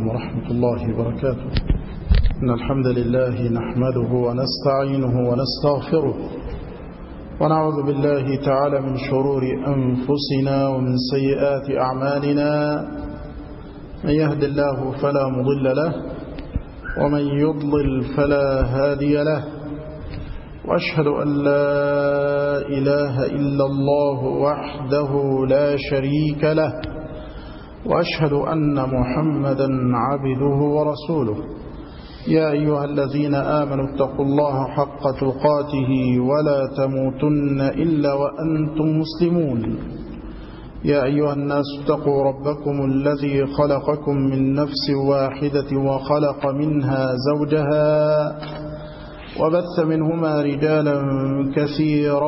ورحمة الله وبركاته. إن الحمد لله نحمده ونستعينه ونستغفره ونعوذ بالله تعالى من شرور أنفسنا ومن سيئات أعمالنا. من يهد الله فلا مضل له ومن يضلل فلا هادي له، وأشهد أن لا إله إلا الله وحده لا شريك له، وأشهد أن محمدا عبده ورسوله. يا أيها الذين آمنوا اتقوا الله حق تقاته ولا تموتن إلا وأنتم مسلمون. يا أيها الناس اتقوا ربكم الذي خلقكم من نفس واحدة وخلق منها زوجها وبث منهما رجالا كثيرا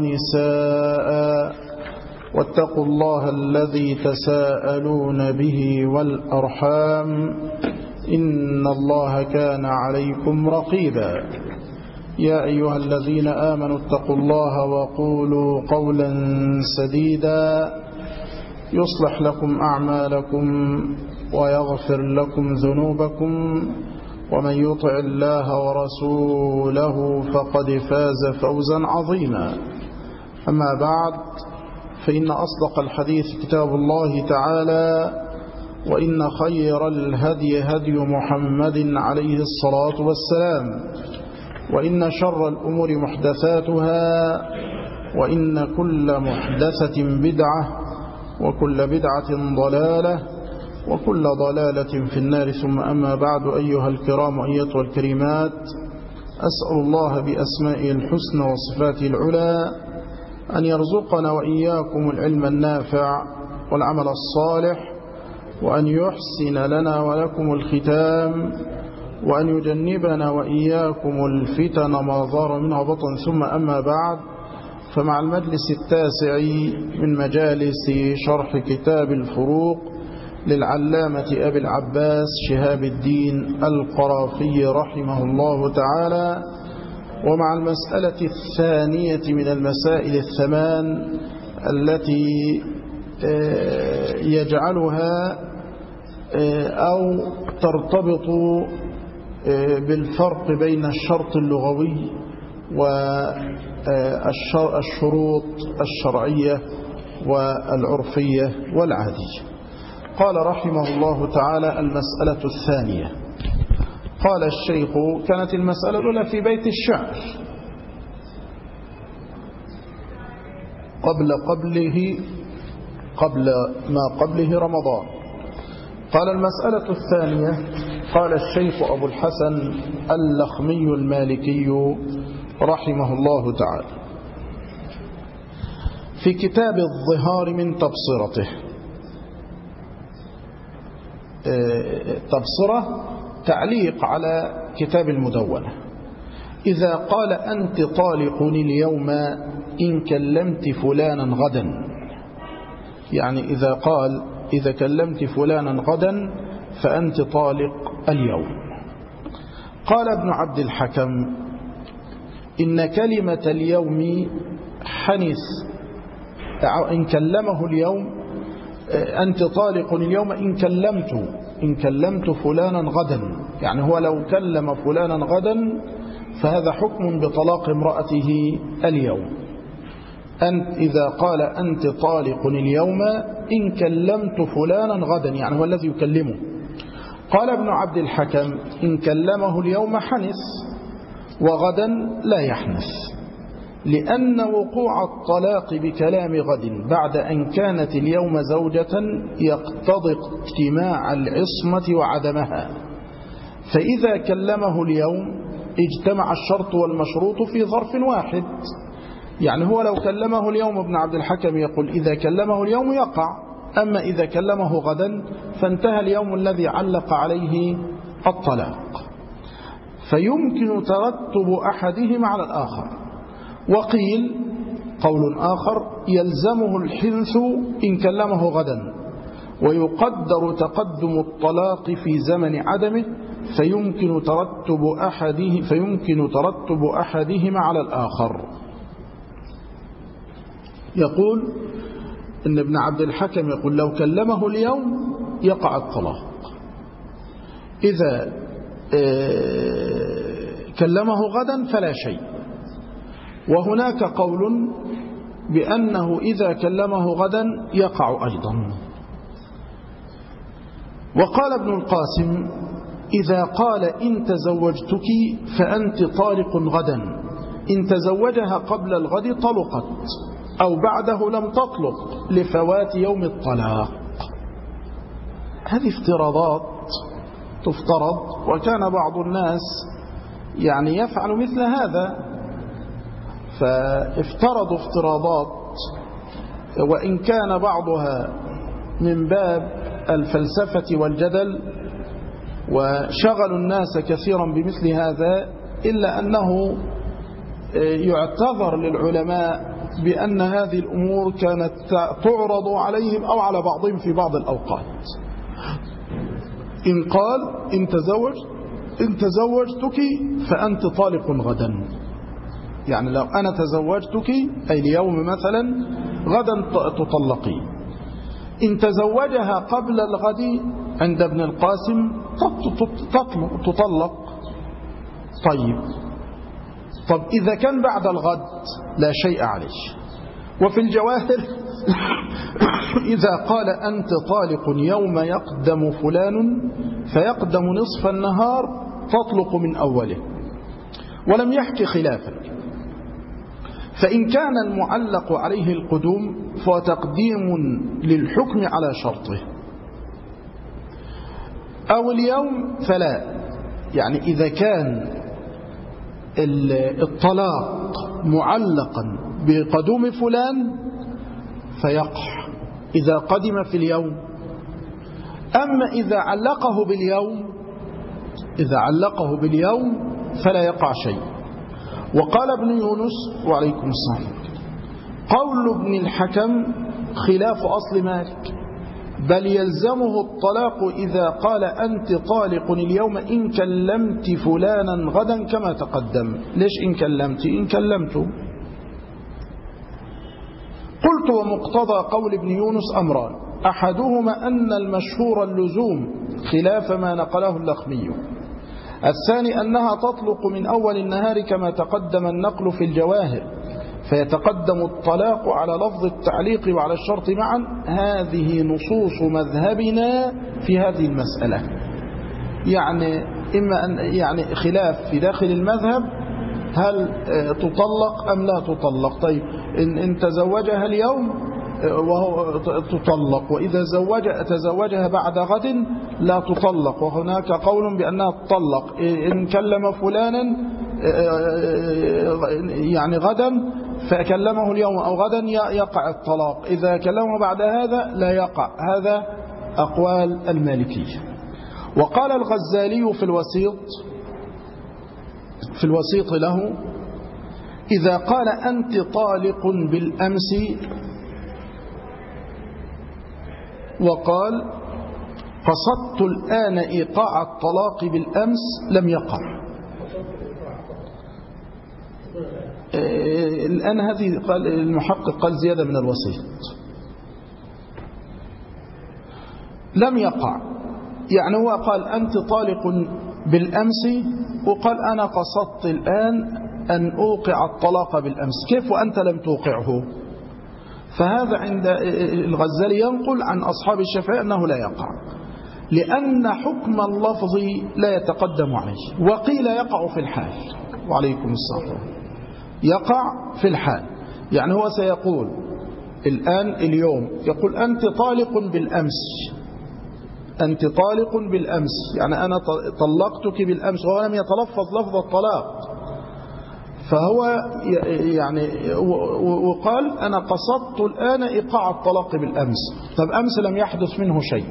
ونساء، واتقوا الله الذي تساءلون به والأرحام إن الله كان عليكم رقيبا. يا أيها الذين آمنوا اتقوا الله وقولوا قولا سديدا يصلح لكم أعمالكم ويغفر لكم ذنوبكم، ومن يطع الله ورسوله فقد فاز فوزا عظيما. أما بعد، فإن أصدق الحديث كتاب الله تعالى، وإن خير الهدي هدي محمد عليه الصلاة والسلام، وإن شر الأمور محدثاتها، وإن كل محدثة بدعة، وكل بدعة ضلالة، وكل ضلالة في النار. ثم أما بعد، أيها الكرام أيتها الكريمات، أسأل الله بأسمائه الحسنى وصفاته العلى أن يرزقنا وإياكم العلم النافع والعمل الصالح، وأن يحسن لنا ولكم الختام، وأن يجنبنا وإياكم الفتن ما ظهر منها وبطن. ثم أما بعد، فمع المجلس التاسع من مجالس شرح كتاب الفروق للعلامة أبي العباس شهاب الدين القرافي رحمه الله تعالى، ومع المسألة الثانية من المسائل الثمان التي يجعلها أو ترتبط بالفرق بين الشرط اللغوي والشروط الشرعية والعرفية والعادية. قال رحمه الله تعالى: المسألة الثانية. قال الشيخ: كانت المسألة الأولى في بيت الشعر قبل ما قبله رمضان. قال: المسألة الثانية. قال الشيخ أبو الحسن اللخمي المالكي رحمه الله تعالى في كتاب الظهار من تبصرته. تبصرة تعليق على كتاب المدونة: إذا قال أنت طالق اليوم إن كلمت فلانا غدا، يعني إذا قال إذا كلمت فلانا غدا فأنت طالق اليوم. قال ابن عبد الحكم: إن كلمة اليوم حنث، إن كلمه اليوم أنت طالق اليوم إن كلمت فلانا غدا، يعني هو لو كلم فلانا غدا فهذا حكم بطلاق امرأته اليوم. إذا قال أنت طالق اليوم إن كلمت فلانا غدا، يعني هو الذي يكلمه. قال ابن عبد الحكم: إن كلمه اليوم حنث، وغدا لا يحنث، لأن وقوع الطلاق بكلام غد بعد أن كانت اليوم زوجة يقتضي اجتماع العصمة وعدمها، فإذا كلمه اليوم اجتمع الشرط والمشروط في ظرف واحد. يعني هو لو كلمه اليوم، ابن عبد الحكم يقول إذا كلمه اليوم يقع، أما إذا كلمه غدا فانتهى اليوم الذي علق عليه الطلاق، فيمكن ترتب أحدهما على الآخر. وقيل قول آخر: يلزمه الحنث إن كلمه غدا، ويقدر تقدم الطلاق في زمن عدمه، فيمكن ترتب أحدهما على الآخر. يقول إن ابن عبد الحكم يقول لو كلمه اليوم يقع الطلاق، إذا كلمه غدا فلا شيء. وهناك قول بأنه إذا كلمه غدا يقع أيضا. وقال ابن القاسم: إذا قال إن تزوجتك فأنت طالق غدا، إن تزوجها قبل الغد طلقت، أو بعده لم تطلق لفوات يوم الطلاق. هذه افتراضات تفترض، وكان بعض الناس يعني يفعل مثل هذا، فافترضوا افتراضات وإن كان بعضها من باب الفلسفة والجدل وشغلوا الناس كثيرا بمثل هذا، إلا أنه يعتذر للعلماء بأن هذه الأمور كانت تعرض عليهم أو على بعضهم في بعض الأوقات. إن قال إن تزوجتك فأنت طالق غدا، يعني لو أنا تزوجتك أي اليوم مثلا غدا تطلقي. إن تزوجها قبل الغد عند ابن القاسم تطلق. طب إذا كان بعد الغد لا شيء عليه. وفي الجواهر إذا قال أنت طالق يوم يقدم فلان فيقدم نصف النهار تطلق من أوله، ولم يحكي خلافا. فإن كان المعلق عليه القدوم فتقديم للحكم على شرطه، أو اليوم فلا. يعني إذا كان الطلاق معلقا بقدوم فلان فيقع إذا قدم في اليوم. أما إذا علقه باليوم فلا يقع شيء. وقال ابن يونس وعليكم السلام: قول ابن الحكم خلاف أصل مالك، بل يلزمه الطلاق إذا قال أنت طالق اليوم إن كلمت فلانا غدا كما تقدم. ليش إن كلمت؟ إن كلمت. قلت: ومقتضى قول ابن يونس أمران: أحدهما أن المشهور اللزوم خلاف ما نقله اللخمي، الثاني أنها تطلق من أول النهار كما تقدم النقل في الجواهر، فيتقدم الطلاق على لفظ التعليق وعلى الشرط معا. هذه نصوص مذهبنا في هذه المسألة. يعني إما أن يعني خلاف في داخل المذهب، هل تطلق أم لا تطلق. طيب إن تزوجها اليوم وهو تطلق، وإذا تزوجها بعد غد لا تطلق. وهناك قول بأنها تطلق. إن كلم فلانا يعني غدا فكلمه اليوم أو غدا يقع الطلاق، إذا كلمه بعد هذا لا يقع. هذا أقوال المالكية. وقال الغزالي في الوسيط له: إذا قال أنت طالق بالأمس وقال قصدت الآن إيقاع الطلاق بالأمس لم يقع. الآن هذه قال المحقق قال زيادة من الوسيط، لم يقع. يعني هو قال أنت طالق بالأمس وقال أنا قصدت الآن أن أوقع الطلاق بالأمس، كيف وأنت لم توقعه؟ فهذا عند الغزالي ينقل عن أصحاب الشافعي أنه لا يقع، لأن حكم اللفظ لا يتقدم عليه. وقيل يقع في الحال. وعليكم السلام. يقع في الحال، يعني هو سيقول الآن اليوم يقول أنت طالق بالأمس، أنت طالق بالأمس، يعني أنا طلقتك بالأمس، وهو لم يتلفظ لفظ الطلاق. فهو يعني وقال أنا قصدت الآن إيقاع الطلاق بالأمس. طب أمس لم يحدث منه شيء،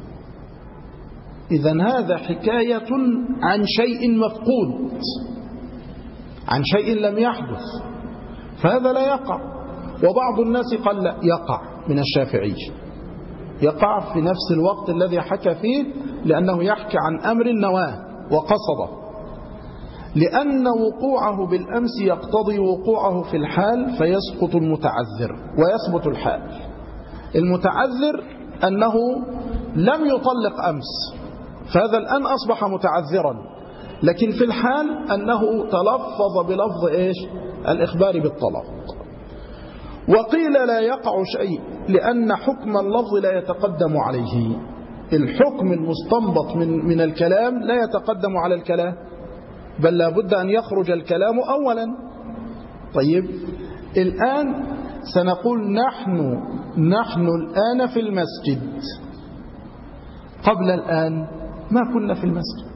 إذن هذا حكاية عن شيء مفقود، عن شيء لم يحدث، فهذا لا يقع. وبعض الناس قال لا يقع من الشافعي، يقع في نفس الوقت الذي حكى فيه، لأنه يحكي عن أمر نواه وقصده، لأن وقوعه بالأمس يقتضي وقوعه في الحال فيسقط المتعذر ويثبت الحال. المتعذر أنه لم يطلق أمس، فهذا الآن أصبح متعذرا، لكن في الحال أنه تلفظ بلفظ إيش؟ الإخبار بالطلاق. وقيل لا يقع شيء لأن حكم اللفظ لا يتقدم عليه. الحكم المستنبط من الكلام لا يتقدم على الكلام، بل لابد أن يخرج الكلام أولا. طيب الآن سنقول نحن الآن في المسجد، قبل الآن ما كنا في المسجد،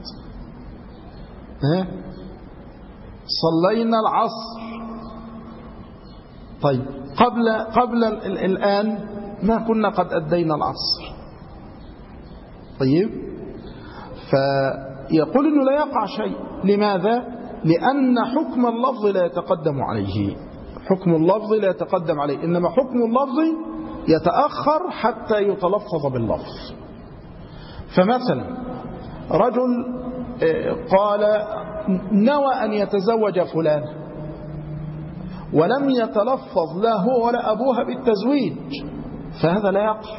صلينا العصر. طيب قبل الآن ما كنا قد أدينا العصر. طيب فيقول إنه لا يقع شيء. لماذا؟ لأن حكم اللفظ لا يتقدم عليه. حكم اللفظ لا يتقدم عليه، إنما حكم اللفظ يتأخر حتى يتلفظ باللفظ. فمثلا رجل قال نوى أن يتزوج فلان ولم يتلفظ لا هو ولا أبوها بالتزويج، فهذا لا يقع.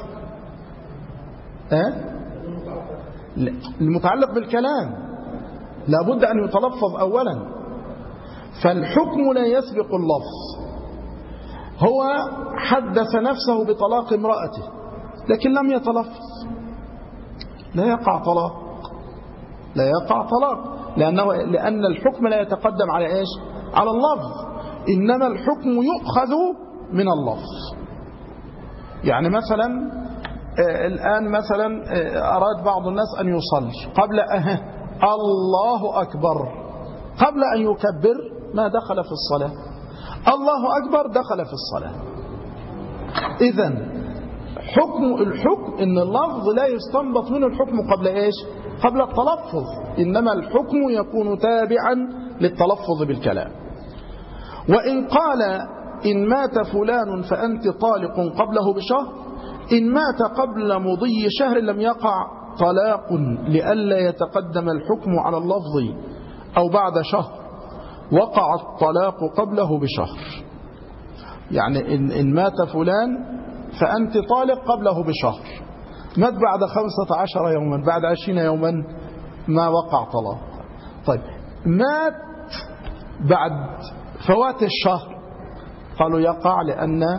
المتعلق بالكلام لابد أن يتلفظ أولا، فالحكم لا يسبق اللفظ. هو حدث نفسه بطلاق امرأته لكن لم يتلفظ، لا يقع طلاق، لا يقع طلاق، لأن الحكم لا يتقدم على إيش؟ على اللفظ، إنما الحكم يؤخذ من اللفظ. يعني مثلا الآن مثلا أراد بعض الناس أن يصلي، قبل الله أكبر، قبل أن يكبر ما دخل في الصلاة، الله أكبر دخل في الصلاة. إذن الحكم إن اللفظ لا يستنبط منه الحكم قبل إيش؟ قبل التلفظ، إنما الحكم يكون تابعا للتلفظ بالكلام. وإن قال إن مات فلان فأنت طالق قبله بشهر، إن مات قبل مضي شهر لم يقع طلاق، لئلا يتقدم الحكم على اللفظ، أو بعد شهر وقع الطلاق قبله بشهر. يعني إن مات فلان فأنت طالق قبله بشهر، مات بعد 15 يوما، بعد 20 يوما، ما وقع طلاق. طيب مات بعد فوات الشهر، قالوا يقع لأن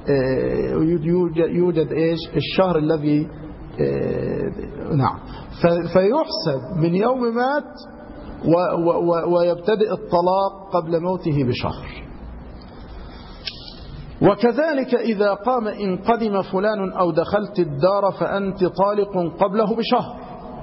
يوجد إيش؟ الشهر الذي نعم، فيحسب من يوم مات ويبتدئ الطلاق قبل موته بشهر. وكذلك إذا قام إن قدم فلان أو دخلت الدار فأنت طالق قبله بشهر،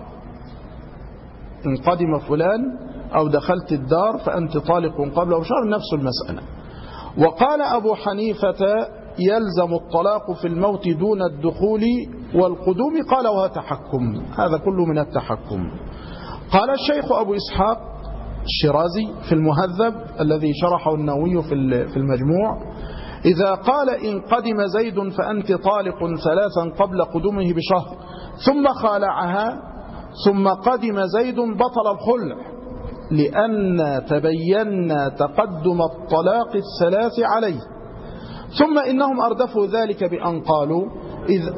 إن قدم فلان أو دخلت الدار فأنت طالق قبله بشهر، نفس المسألة. وقال أبو حنيفة يلزم الطلاق في الموت دون الدخول والقدوم، قال وهو تحكم، هذا كله من التحكم. قال الشيخ أبو إسحاق الشيرازي في المهذب الذي شرحه النووي في المجموع: إذا قال إن قدم زيد فأنت طالق 3 قبل قدومه بشهر ثم خالعها ثم قدم زيد بطل الخلع، لأن تبين تقدم الطلاق 3 عليه. ثم إنهم أردفوا ذلك بأن قالوا إذا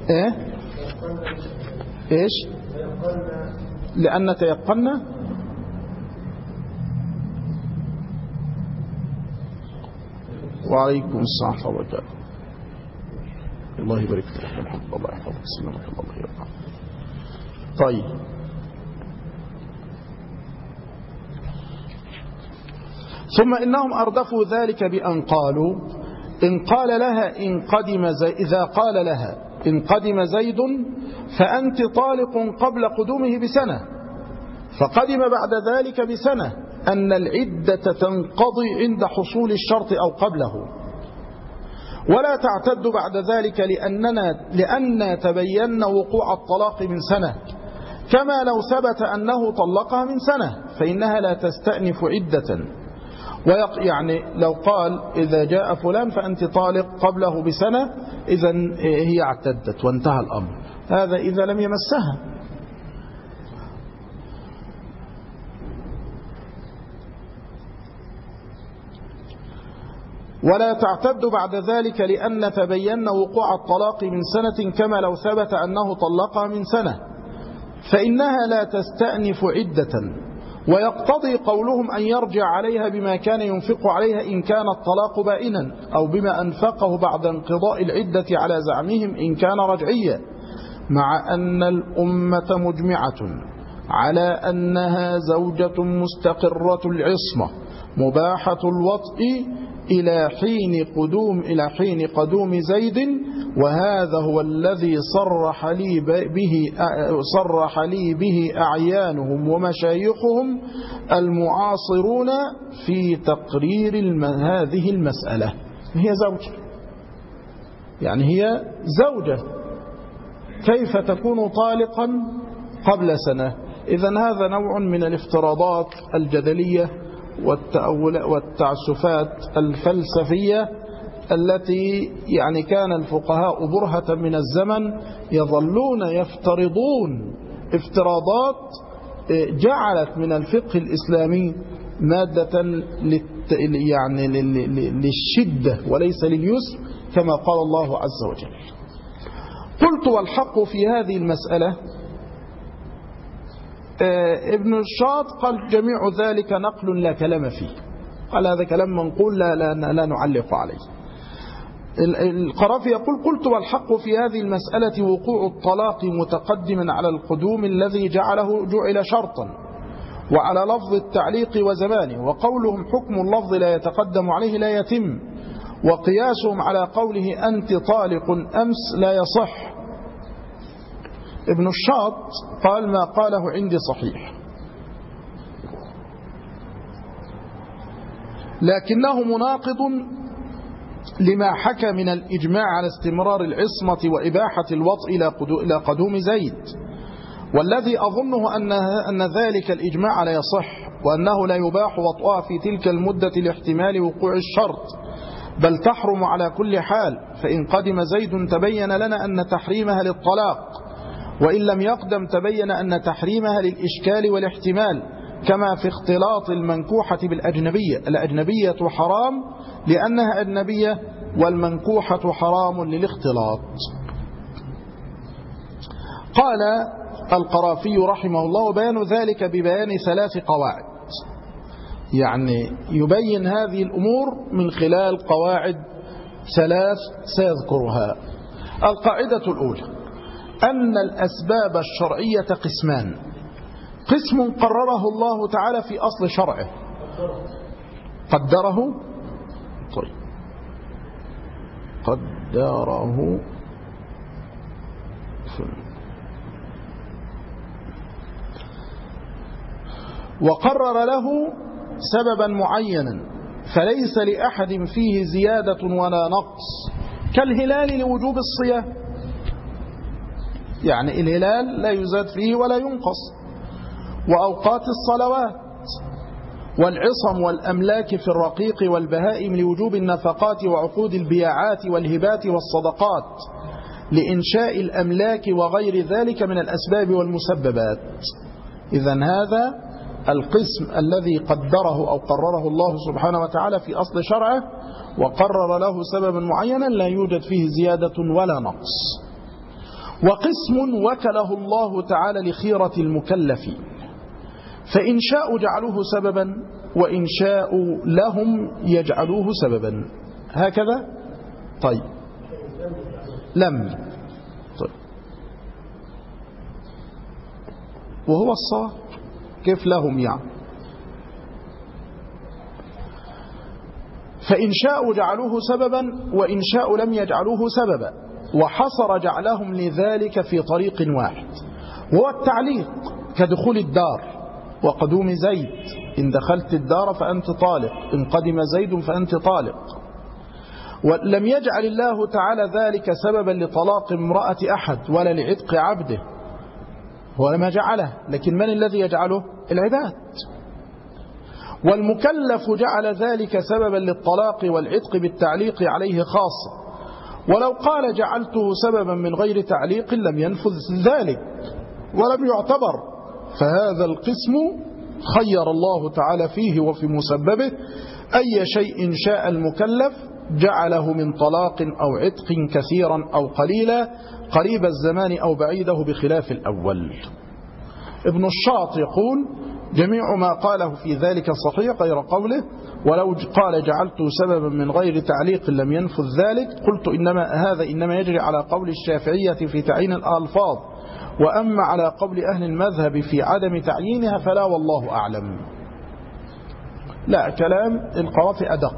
إيش؟ لأن تيقنا وعليكم السلام ورحمة الله وبركاته. الله يبارك فيك، الحمد لله، الله يحفظك، سلامك الله يرحمك. طيب ثم إنهم أردفوا ذلك بأن قالوا إن قال لها إن قدم إذا قال لها إن قدم زيد فأنت طالق قبل قدومه بسنة، فقدم بعد ذلك بسنة، أن العدة تنقضي عند حصول الشرط أو قبله، ولا تعتد بعد ذلك لأن تبين وقوع الطلاق من سنة، كما لو ثبت أنه طلقها من سنة فإنها لا تستأنف عدة. يعني لو قال إذا جاء فلان فأنت طالق قبله بسنة، إذن هي اعتدت وانتهى الأمر، هذا إذا لم يمسها. ولا تعتد بعد ذلك لأن تبين وقوع الطلاق من سنة، كما لو ثبت أنه طلقها من سنة، فإنها لا تستأنف عدة، ويقتضي قولهم أن يرجع عليها بما كان ينفق عليها إن كان الطلاق بائنا، أو بما أنفقه بعد انقضاء العدة على زعمهم إن كان رجعيا، مع أن الأمة مجمعة على أنها زوجة مستقرة العصمة مباحة الوطء إلى حين قدوم زيد، وهذا هو الذي صرح لي به أعيانهم ومشايخهم المعاصرون في تقرير هذه المسألة. هي زوجة، يعني هي زوجة، كيف تكون طالقا قبل سنة؟ إذن هذا نوع من الافتراضات الجدلية والتعسفات الفلسفية التي يعني كان الفقهاء برهة من الزمن يظلون يفترضون افتراضات جعلت من الفقه الإسلامي مادة يعني للشدة وليس لليسر، كما قال الله عز وجل. قلت والحق في هذه المسألة، ابن الشاط قال جميع ذلك نقل لا كلام فيه، قال هذا كلام منقول لا نعلق عليه. القرافي يقول قلت والحق في هذه المسألة وقوع الطلاق متقدما على القدوم الذي جعل شرطا، وعلى لفظ التعليق وزمانه، وقولهم حكم اللفظ لا يتقدم عليه لا يتم، وقياسهم على قوله أنت طالق أمس لا يصح. ابن الشاط قال ما قاله عندي صحيح، لكنه مناقض لما حكى من الإجماع على استمرار العصمة وإباحة الوطء إلى قدوم زيد، والذي أظنه أن ذلك الإجماع لا يصح، وأنه لا يباح وطئها في تلك المدة لاحتمال وقوع الشرط، بل تحرم على كل حال، فإن قدم زيد تبين لنا أن تحريمها للطلاق، وإن لم يقدم تبين أن تحريمها للإشكال والاحتمال، كما في اختلاط المنكوحة بالأجنبية، الأجنبية حرام لأنها أجنبية، والمنكوحة حرام للاختلاط. قال القرافي رحمه الله وبيان ذلك ببيان 3 قواعد، يعني يبين هذه الأمور من خلال قواعد 3 سيذكرها. القاعدة الأولى أن الأسباب الشرعية قسمان، قسم قرره الله تعالى في أصل شرعه، قدره وقرر له سببا معينا فليس لأحد فيه زيادة ولا نقص، كالهلال لوجوب الصيام، يعني الهلال لا يزاد فيه ولا ينقص، وأوقات الصلوات، والعصم والأملاك في الرقيق والبهائم لوجوب النفقات وعقود البياعات والهبات والصدقات لإنشاء الأملاك وغير ذلك من الأسباب والمسببات. إذن هذا القسم الذي قدره أو قرره الله سبحانه وتعالى في أصل شرعه، وقرر له سببا معينا لا يوجد فيه زيادة ولا نقص. وقسم وكله الله تعالى لخيرة المكلفين، فإن شاءوا جعلوه سببا، وإن شاءوا لهم يجعلوه سببا، هكذا. طيب طيب. وهو الصواب، كيف لهم يعني؟ فإن شاءوا جعلوه سببا، وإن شاءوا لم يجعلوه سببا، وحصر جعلهم لذلك في طريق واحد، وهو التعليق، كدخول الدار وقدوم زيد، إن دخلت الدار فأنت طالق، إن قدم زيد فأنت طالق. ولم يجعل الله تعالى ذلك سببا لطلاق امرأة أحد ولا لعتق عبده، هو لما جعله، لكن من الذي يجعله؟ العباد. والمكلف جعل ذلك سببا للطلاق والعتق بالتعليق عليه خاصة، ولو قال جعلته سببا من غير تعليق لم ينفذ ذلك ولم يعتبر. فهذا القسم خير الله تعالى فيه وفي مسببه أي شيء شاء المكلف جعله من طلاق أو عتق كثيرا أو قليلا، قريب الزمان أو بعيده، بخلاف الأول. ابن الشاط يقول جميع ما قاله في ذلك صحيح غير قوله ولو قال جعلت سببا من غير تعليق لم ينفذ ذلك. قلت هذا إنما يجري على قول الشافعية في تعيين الألفاظ، وأما على قول أهل المذهب في عدم تعيينها فلا والله أعلم. لا، كلام القرافي أدق.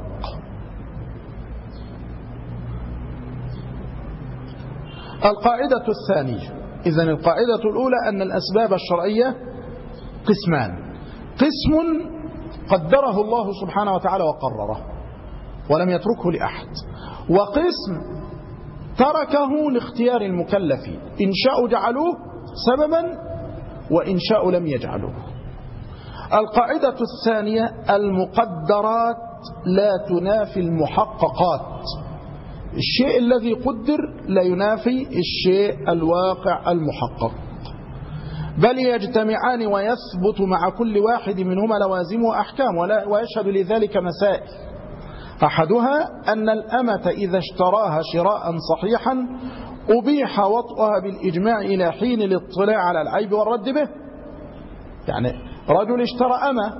القاعدة الثانية، إذن القاعدة الأولى أن الأسباب الشرعية قسمان: قسم قدره الله سبحانه وتعالى وقرره ولم يتركه لأحد، وقسم تركه لاختيار المكلف، إن شاءوا جعلوه سببا وإن شاءوا لم يجعلوه. القاعدة الثانية: المقدرات لا تنافي المحققات. الشيء الذي قدر لا ينافي الشيء الواقع المحقق، بل يجتمعان ويثبت مع كل واحد منهما لوازم وأحكام، ويشهد لذلك مسائل. أحدها أن الأمة إذا اشتراها شراء صحيحا أبيح وطئها بالإجماع إلى حين الاطلاع على العيب والرد به. يعني رجل اشترى أمة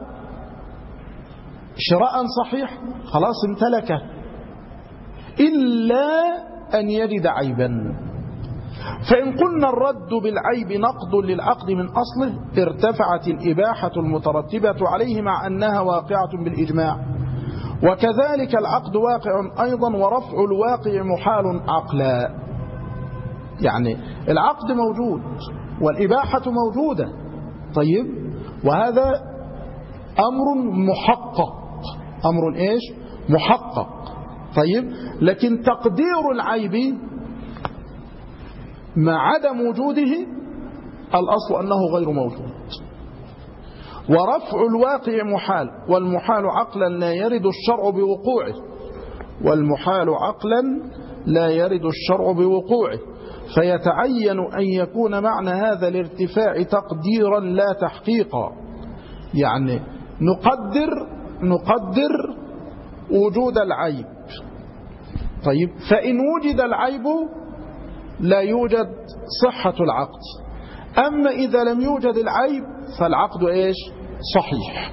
شراء صحيح خلاص امتلكه، إلا أن يجد عيبا، فإن قلنا الرد بالعيب نقض للعقد من أصله ارتفعت الإباحة المترتبة عليه مع أنها واقعة بالإجماع، وكذلك العقد واقع أيضا، ورفع الواقع محال عقلا. يعني العقد موجود والإباحة موجودة، طيب، وهذا أمر محقق، أمر إيش؟ محقق، طيب، لكن تقدير العيب مع عدم وجوده الأصل أنه غير موجود. ورفع الواقع محال، والمحال عقلا لا يرد الشرع بوقوعه، والمحال عقلا لا يرد الشرع بوقوعه، فيتعين أن يكون معنى هذا الارتفاع تقديرا لا تحقيقا. يعني نقدر وجود العيب، طيب، فإن وجد العيب لا يوجد صحة العقد، أما إذا لم يوجد العيب فالعقد إيش؟ صحيح.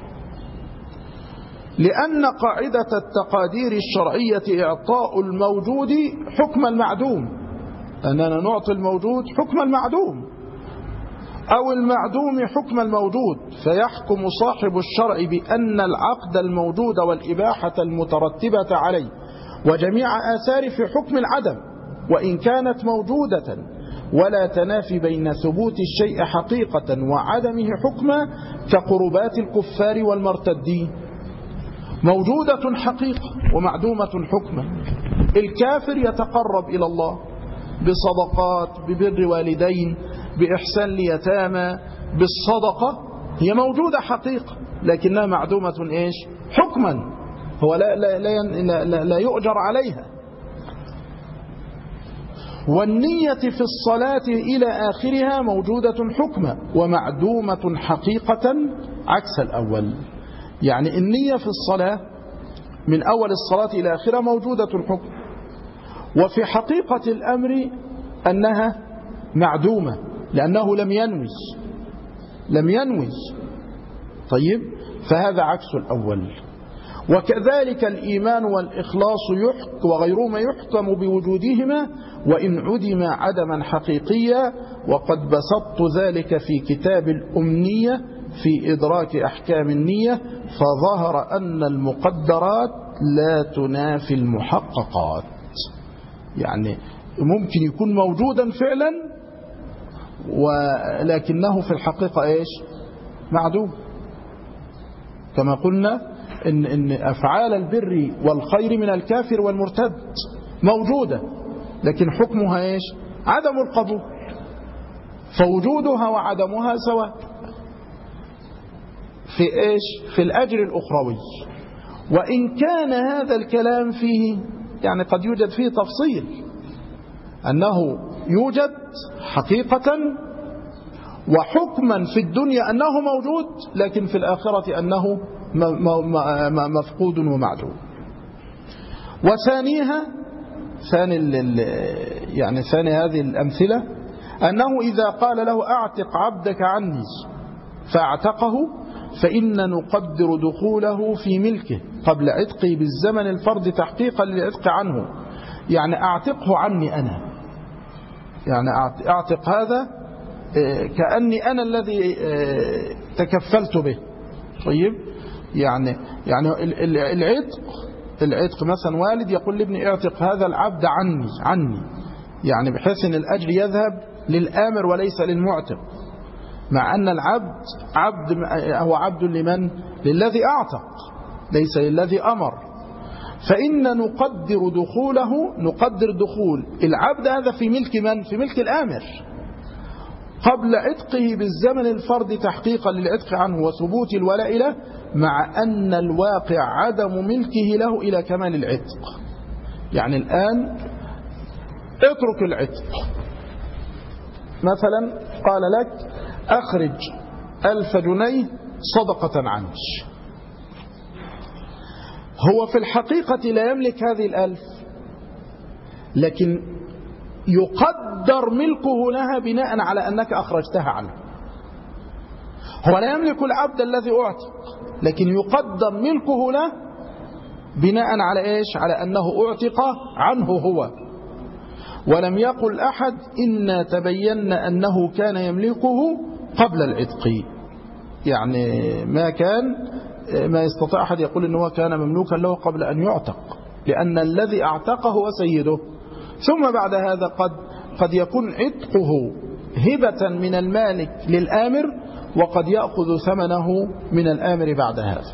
لأن قاعدة التقادير الشرعية إعطاء الموجود حكم المعدوم، أننا نعطي الموجود حكم المعدوم أو المعدوم حكم الموجود، فيحكم صاحب الشرع بأن العقد الموجود والإباحة المترتبة عليه وجميع آثار في حكم العدم وإن كانت موجودة، ولا تنافي بين ثبوت الشيء حقيقة وعدمه حكما، كقربات الكفار والمرتدين، موجودة حقيقة ومعدومة حكما. الكافر يتقرب إلى الله بصدقات، ببر والدين، بإحسان ليتامى، بالصدقة، هي موجودة حقيقة لكنها معدومة إيش؟ حكما، هو لا يؤجر عليها. والنية في الصلاة إلى آخرها موجودة حكما ومعدومة حقيقة عكس الأول. يعني النية في الصلاة من أول الصلاة إلى آخرها موجودة حكم، وفي حقيقة الأمر أنها معدومة لأنه لم ينوي، طيب، فهذا عكس الأول. وكذلك الإيمان والإخلاص وغيرهما يحكم بوجودهما وإن عدم عدما حقيقيا، وقد بسطت ذلك في كتاب الأمنية في إدراك أحكام النية، فظهر أن المقدرات لا تنافي المحققات. يعني ممكن يكون موجودا فعلا ولكنه في الحقيقة إيش؟ معدوم. كما قلنا إن أفعال البر والخير من الكافر والمرتد موجودة، لكن حكمها إيش؟ عدم القبول، فوجودها وعدمها سواء في إيش؟ في الأجر الأخروي. وإن كان هذا الكلام فيه يعني قد يوجد فيه تفصيل، أنه يوجد حقيقة وحكما في الدنيا أنه موجود، لكن في الآخرة أنه مفقود ومعدوم. وثانيها ثاني هذه الأمثلة أنه إذا قال له أعتق عبدك عني فاعتقه فإن نقدر دخوله في ملكه قبل عتقه بالزمن الفرض تحقيقا للعتق عنه. يعني أعتقه عني أنا، يعني أعتق هذا كأني أنا الذي تكفلت به. طيب يعني العتق مثلا والد يقول لابني اعتق هذا العبد عني، يعني بحيث أن الأجر يذهب للآمر وليس للمعتق، مع أن العبد هو عبد لمن؟ للذي أعتق ليس للذي أمر. فإن نقدر دخول العبد هذا في ملك من؟ في ملك الآمر قبل عتقه بالزمن الفرض تحقيقا للعتق عنه وثبوت الولاء له، مع أن الواقع عدم ملكه له إلى كمال العتق. يعني الآن اترك العتق، مثلا قال لك أخرج 1000 جنيه صدقة عنك، هو في الحقيقة لا يملك هذه 1000، لكن يقدر ملكه لها بناء على أنك أخرجتها عنه. هو لا يملك العبد الذي أعتق، لكن يقدر ملكه له بناء على إيش؟ على أنه أعتق عنه هو. ولم يقل أحد إنا تبينا أنه كان يملكه قبل العتق، يعني ما يستطيع أحد يقول إنه كان مملوكا له قبل أن يعتق، لأن الذي أعتقه هو سيده. ثم بعد هذا قد يكون عتقه هبة من المالك للآمر، وقد يأخذ ثمنه من الآمر بعد هذا.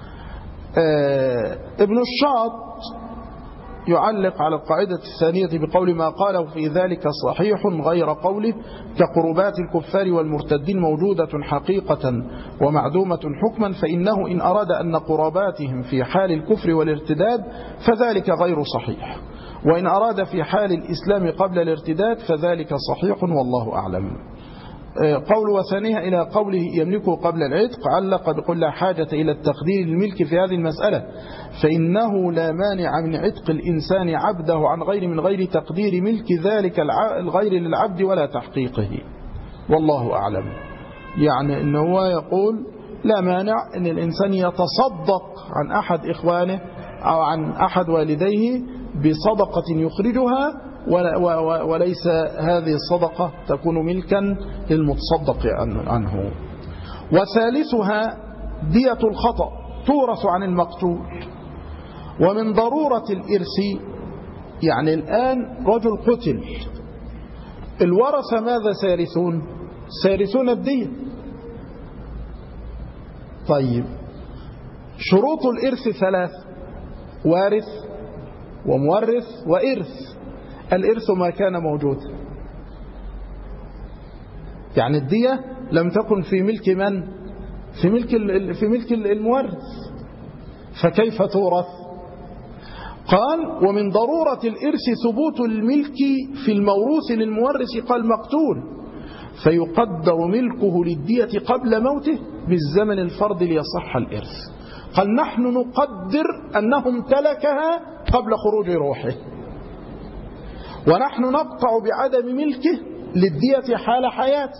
ابن الشاط يعلق على القاعدة الثانية بقول ما قاله في ذلك صحيح غير قوله كقربات الكفار والمرتدين موجودة حقيقة ومعدومة حكما، فإنه إن أراد أن قرباتهم في حال الكفر والارتداد فذلك غير صحيح، وإن أراد في حال الإسلام قبل الارتداد فذلك صحيح والله أعلم. قول وثانيها إلى قوله يملكه قبل العتق علق بقول لا حاجة إلى التقدير الملك في هذه المسألة، فإنه لا مانع من عتق الإنسان عبده عن من غير تقدير ملك ذلك الغير للعبد ولا تحقيقه، والله أعلم. يعني إنه هو يقول لا مانع أن الإنسان يتصدق عن أحد إخوانه أو عن أحد والديه بصدقة يخرجها، وليس هذه الصدقة تكون ملكا للمتصدق عنه. وثالثها دية الخطأ تورث عن المقتول. ومن ضرورة الإرث، يعني الآن رجل قتل، الورثة ماذا سيرثون الدية. طيب شروط الإرث 3: وارث ومورث وإرث. الإرث ما كان موجودا، يعني الدية لم تكن في ملك من؟ في ملك المورث، فكيف تورث؟ قال ومن ضرورة الإرث ثبوت الملك في الموروث للمورث قال مقتول، فيقدر ملكه للدية قبل موته بالزمن الفرض ليصح الإرث. قال نحن نقدر أنه امتلكها قبل خروج روحه، ونحن نقطع بعدم ملكه للدية حال حياته.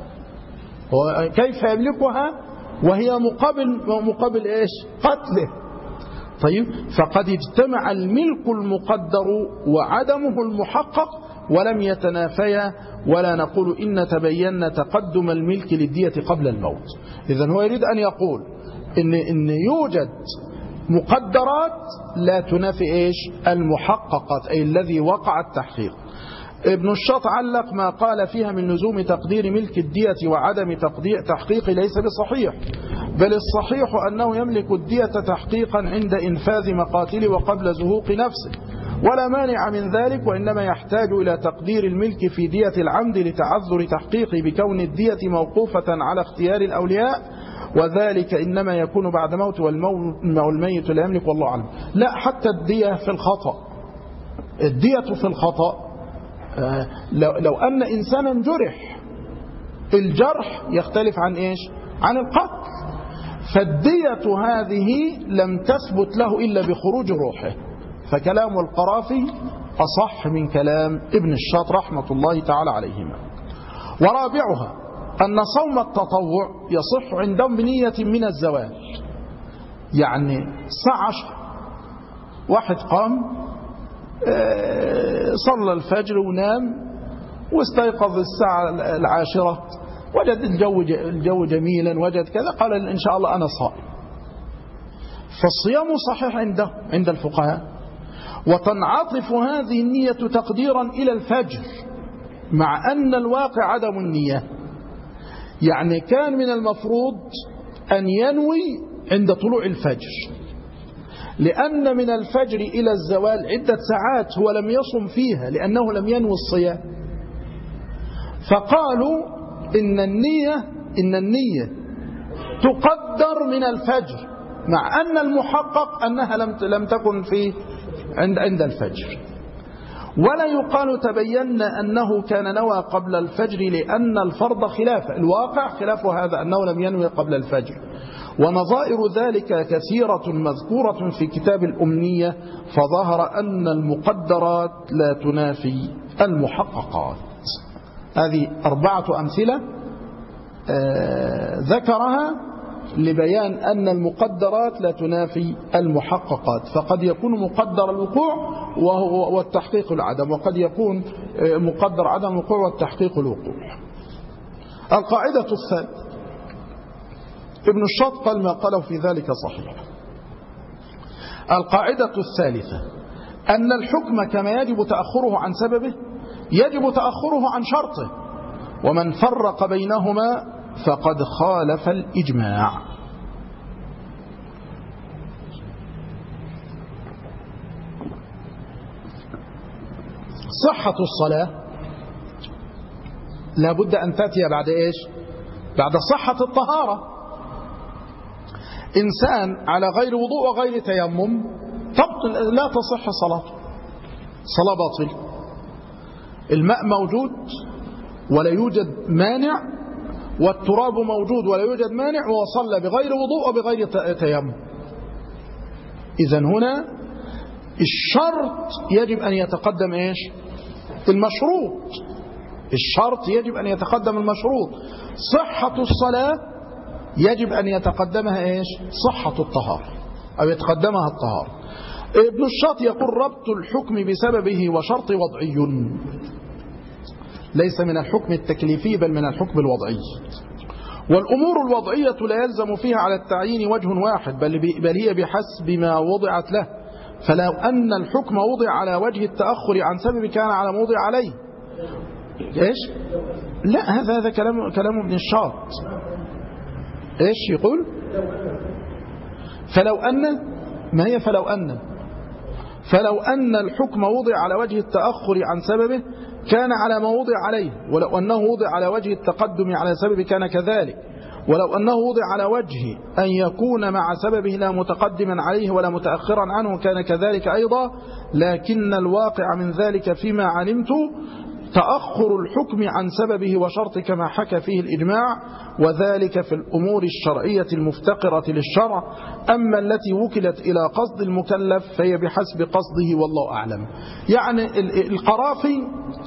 كيف يملكها وهي مقابل إيش؟ قتله. طيب فقد اجتمع الملك المقدر وعدمه المحقق ولم يتنافيا، ولا نقول إن تبين تقدم الملك للدية قبل الموت. إذن هو يريد أن يقول إن يوجد مقدرات لا تنافي إيش؟ المحققات، أي الذي وقع التحقيق. ابن الشاط علق ما قال فيها من لزوم تقدير ملك الدية وعدم تحقيق ليس بصحيح، بل الصحيح أنه يملك الدية تحقيقا عند إنفاذ مقاتله وقبل زهوق نفسه، ولا مانع من ذلك، وإنما يحتاج إلى تقدير الملك في دية العمد لتعذر تحقيقه بكون الدية موقوفة على اختيار الأولياء، وذلك إنما يكون بعد موت والميت لا يملك والله أعلم. لا، حتى الدية في الخطأ، الدية في الخطأ لو أن إنسانا جرح، الجرح يختلف عن إيش؟ عن القتل، فالدية هذه لم تثبت له إلا بخروج روحه، فكلام القرافي أصح من كلام ابن الشاط رحمة الله تعالى عليهما. ورابعها أن صوم التطوع يصح عندهم بنية من الزوال، يعني الساعة 10 واحد قام صلى الفجر ونام واستيقظ الساعة 10 وجد الجو جميلا، وجد كذا، قال إن شاء الله أنا صائم. فالصيام صحيح عند الفقهاء، وتنعطف هذه النية تقديرا إلى الفجر، مع أن الواقع عدم النية. يعني كان من المفروض أن ينوي عند طلوع الفجر، لأن من الفجر إلى الزوال عدة ساعات هو لم يصم فيها لأنه لم ينوي الصيام. فقالوا إن النية تقدر من الفجر، مع أن المحقق أنها لم تكن في عند الفجر. ولا يقال تبينا أنه كان نوى قبل الفجر، لأن الفرض خلافه، الواقع خلاف هذا أنه لم ينوي قبل الفجر. ونظائر ذلك كثيرة مذكورة في كتاب الأمنية، فظهر أن المقدرات لا تنافي المحققات. هذه 4 أمثلة ذكرها لبيان أن المقدرات لا تنافي المحققات، فقد يكون مقدر الوقوع والتحقيق العدم، وقد يكون مقدر عدم الوقوع والتحقيق الوقوع. القاعدة الثالثة، ابن الشاط قال ما قاله في ذلك صحيح. القاعدة الثالثة أن الحكم كما يجب تأخره عن سببه يجب تأخره عن شرطه، ومن فرق بينهما فقد خالف الإجماع. صحة الصلاة لابد أن تأتي بعد إيش؟ بعد صحة الطهارة. إنسان على غير وضوء وغير تيمم تبطل، لا تصح صلاته، صلاة باطل. الماء موجود ولا يوجد مانع، والتراب موجود ولا يوجد مانع، وصلى بغير وضوء وبغير تيمم. إذن هنا الشرط يجب أن يتقدم إيش؟ المشروط. الشرط يجب أن يتقدم المشروط. صحة الصلاة يجب أن يتقدمها إيش؟ صحة الطهارة، أو يتقدمها الطهارة. ابن الشاط يقول ربط الحكم بسببه وشرط وضعي، ليس من الحكم التكليفي بل من الحكم الوضعي. والأمور الوضعية لا يلزم فيها على التعيين وجه واحد، بل هي بحسب ما وضعت له. فلو أن الحكم وضع على وجه التأخر عن سبب كان على ما وضع عليه. إيش؟ لا، هذا كلام ابن الشاط. إيش يقول؟ فلو أن، ما هي فلو أن الحكم وضع على وجه التأخر عن سببه كان على ما وضع عليه، ولو أنه وضع على وجه التقدم على سبب كان كذلك، ولو أنه وضع على وجه أن يكون مع سببه لا متقدما عليه ولا متأخرا عنه كان كذلك أيضا. لكن الواقع من ذلك فيما علمت تأخر الحكم عن سببه وشرط كما حكى فيه الإجماع، وذلك في الأمور الشرعية المفتقرة للشرع. أما التي وكلت إلى قصد المكلف فهي بحسب قصده والله أعلم. يعني القرافي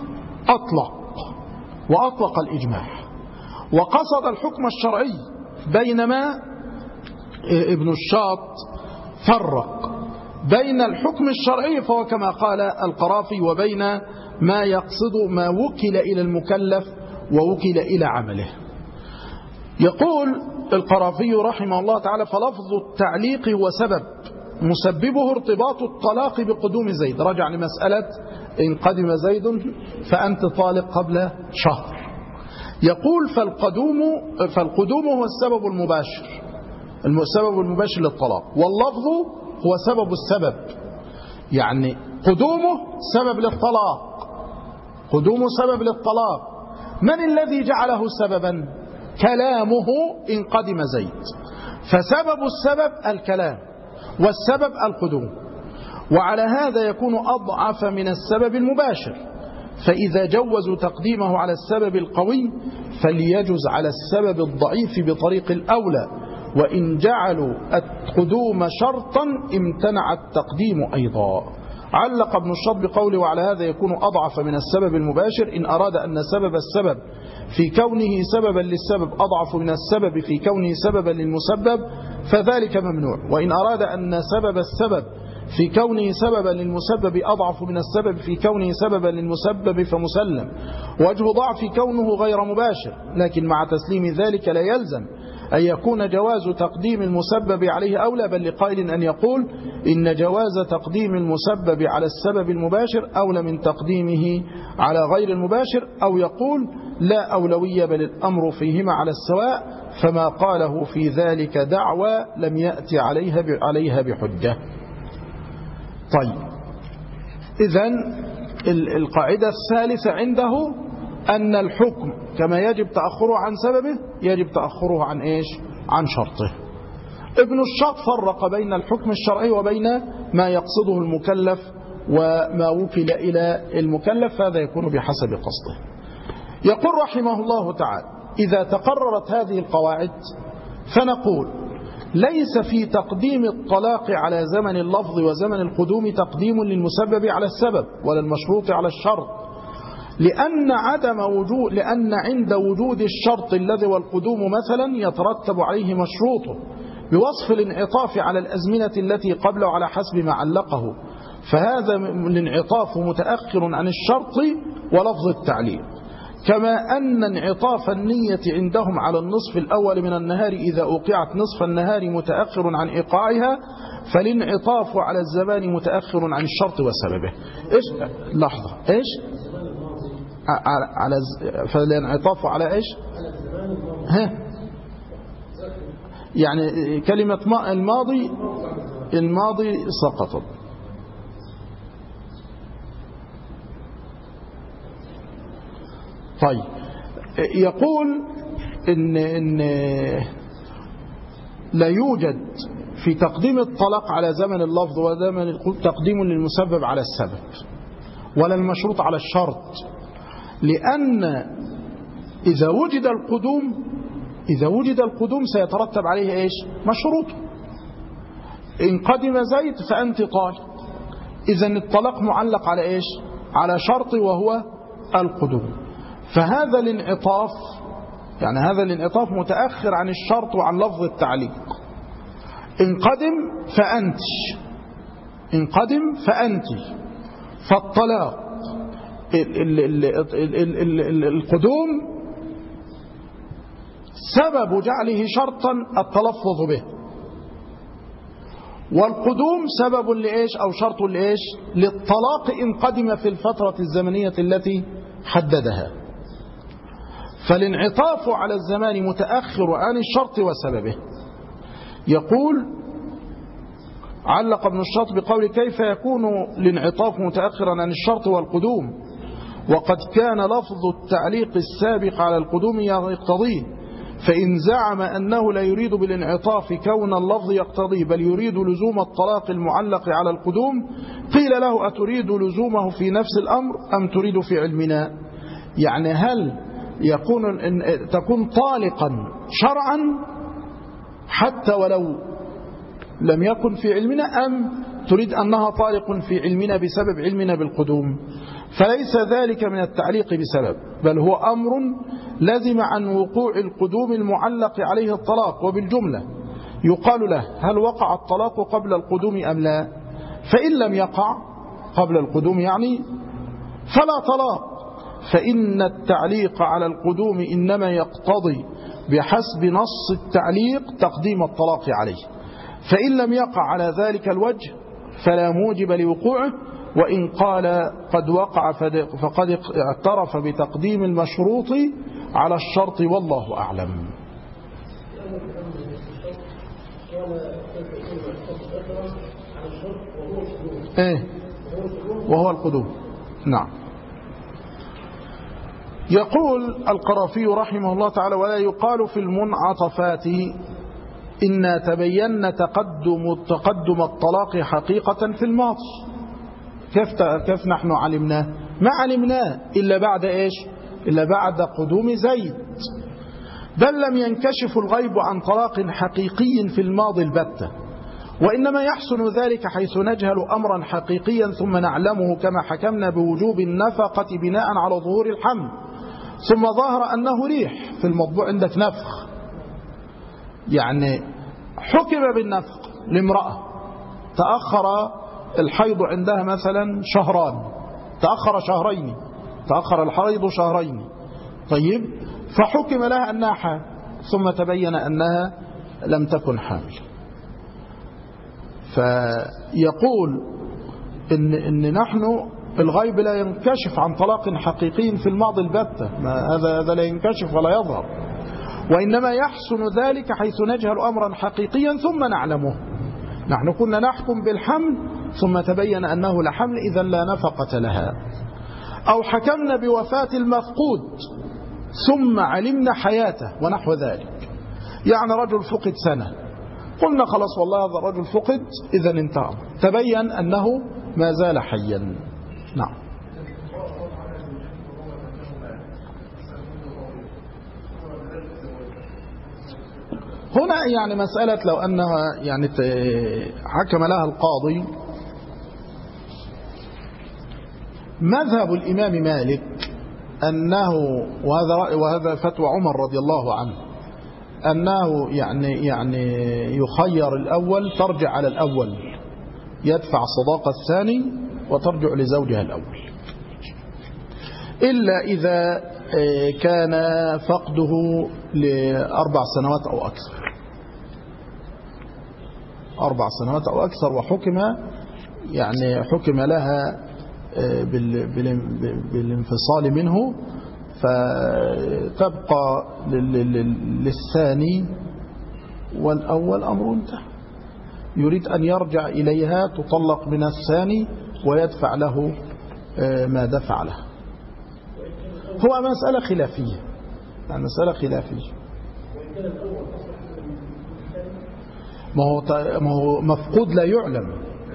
وأطلق الإجماع وقصد الحكم الشرعي، بينما ابن الشاط فرق بين الحكم الشرعي فهو كما قال القرافي، وبين ما يقصد ما وكل إلى المكلف ووكل إلى عمله. يقول القرافي رحمه الله تعالى فلفظ التعليق هو سبب مسببه ارتباط الطلاق بقدوم زيد. رجع لمسألة إن قدم زيد فأنت طالق قبل شهر. يقول فالقدوم هو السبب المباشر للطلاق، واللفظ هو سبب السبب، يعني قدومه سبب للطلاق. من الذي جعله سببا؟ كلامه إن قدم زيد، فسبب السبب الكلام والسبب القدوم، وعلى هذا يكون أضعف من السبب المباشر. فإذا جوزوا تقديمه على السبب القوي فليجز على السبب الضعيف بطريق الأولى، وإن جعلوا القدوم شرطا امتنع التقديم أيضا. علق ابن الشط بقوله وعلى هذا يكون أضعف من السبب المباشر إن أراد أن سبب السبب في كونه سببا للسبب أضعف من السبب في كونه سببا للمسبب فذلك ممنوع، وإن أراد أن سبب السبب في كونه سببا للمسبب أضعف من السبب في كونه سببا للمسبب فمسلم. وجه ضعف كونه غير مباشر، لكن مع تسليم ذلك لا يلزم أن يكون جواز تقديم المسبب عليه أولى، بل لقائل أن يقول إن جواز تقديم المسبب على السبب المباشر أولى من تقديمه على غير المباشر، أو يقول لا أولوية بل الأمر فيهما على السواء، فما قاله في ذلك دعوى لم يأتي عليها بحجة. طيب، إذن القاعدة الثالثة عنده أن الحكم كما يجب تأخره عن سببه يجب تأخره عن إيش؟ عن شرطه. ابن الشط فرق بين الحكم الشرعي وبين ما يقصده المكلف وما وكل إلى المكلف، هذا يكون بحسب قصده. يقول رحمه الله تعالى إذا تقررت هذه القواعد فنقول ليس في تقديم الطلاق على زمن اللفظ وزمن القدوم تقديم للمسبب على السبب ولا المشروط على الشرط، لأن عند وجود الشرط الذي والقدوم مثلا يترتب عليه مشروطه بوصف الانعطاف على الأزمنة التي قبله على حسب ما علقه، فهذا الانعطاف متأخر عن الشرط ولفظ التعليق. كما أن انعطاف النية عندهم على النصف الأول من النهار إذا أوقعت نصف النهار متأخر عن إيقاعها، فالانعطاف على الزمان متأخر عن الشرط وسببه. إيش؟ لحظة، إيش؟ فالانعطاف على إيش؟ يعني كلمة الماضي سقطت. طيب، يقول إن لا يوجد في تقديم الطلاق على زمن اللفظ وزمن القدوم تقديم للمسبب على السبب ولا المشروط على الشرط، لأن إذا وجد القدوم سيترتب عليه إيش؟ مشروط. إن قدم زيد فأنت طالق، إذن الطلاق معلق على إيش؟ على شرط وهو القدوم. فهذا الانعطاف هذا متأخر عن الشرط وعن لفظ التعليق. إن قدم فأنت فالطلاق القدوم سبب جعله شرطا التلفظ به، والقدوم سبب لإيش أو شرط لإيش؟ للطلاق إن قدم في الفترة الزمنية التي حددها. فالانعطاف على الزمان متأخر عن الشرط وسببه. يقول علق ابن الشط بقول كيف يكون الانعطاف متأخرا عن الشرط والقدوم وقد كان لفظ التعليق السابق على القدوم يقتضيه، فإن زعم أنه لا يريد بالانعطاف كون اللفظ يقتضيه بل يريد لزوم الطلاق المعلق على القدوم قيل له أتريد لزومه في نفس الأمر أم تريد في علمنا؟ يعني هل تكون طالقا شرعا حتى ولو لم يكن في علمنا، أم تريد أنها طالق في علمنا بسبب علمنا بالقدوم؟ فليس ذلك من التعليق بسبب، بل هو أمر لزم عن وقوع القدوم المعلق عليه الطلاق. وبالجملة يقال له هل وقع الطلاق قبل القدوم أم لا؟ فإن لم يقع قبل القدوم فلا طلاق، فإن التعليق على القدوم إنما يقتضي بحسب نص التعليق تقديم الطلاق عليه، فإن لم يقع على ذلك الوجه فلا موجب لوقوعه، وإن قال قد وقع فقد اعترف بتقديم المشروط على الشرط والله أعلم. وهو القدوم. نعم. يقول القرافي رحمه الله تعالى ولا يقال في المنعطفات إن تبين تقدم الطلاق حقيقة في الماضي. كيف نحن علمناه؟ ما علمناه إلا بعد إيش؟ إلا بعد قدوم زيد، بل لم ينكشف الغيب عن طلاق حقيقي في الماضي البتة، وإنما يحسن ذلك حيث نجهل أمرا حقيقيا ثم نعلمه، كما حكمنا بوجوب النفقة بناء على ظهور الحمل ثم ظهر أنه ريح. في المطبوع عندك نفخ، يعني حكم بالنفق لامرأة تأخر الحيض عندها مثلا شهران، تأخر شهرين، تأخر الحيض شهرين، طيب، فحكم لها أنها حامل ثم تبين أنها لم تكن حامل. فيقول إن نحن الغيب لا ينكشف عن طلاق حقيقي في الماضي البتة، هذا لا ينكشف ولا يظهر، وإنما يحسن ذلك حيث نجهل أمرا حقيقيا ثم نعلمه. نحن كنا نحكم بالحمل ثم تبين أنه لا حمل، إذا لا نفقة لها. أو حكمنا بوفاة المفقود ثم علمنا حياته ونحو ذلك، يعني رجل فقد سنة، قلنا خلاص والله هذا الرجل فقد، إذا انتهى، تبين أنه ما زال حيا. نعم. هنا يعني مسألة لو أنها يعني حكم لها القاضي، مذهب الإمام مالك أنه، وهذا فتوى عمر رضي الله عنه، أنه يعني يخير الأول، ترجع على الأول، يدفع صداق الثاني وترجع لزوجها الأول، إلا إذا كان فقده ل4 سنوات أو أكثر، 4 سنوات أو أكثر، وحكم يعني حكم لها بالانفصال منه، فتبقى للثاني، والأول أمر انتهى. يريد أن يرجع إليها تطلق من الثاني ويدفع له ما دفع له. هو مسألة خلافية، يعني مسألة خلافية. ما هو مفقود لا يعلم.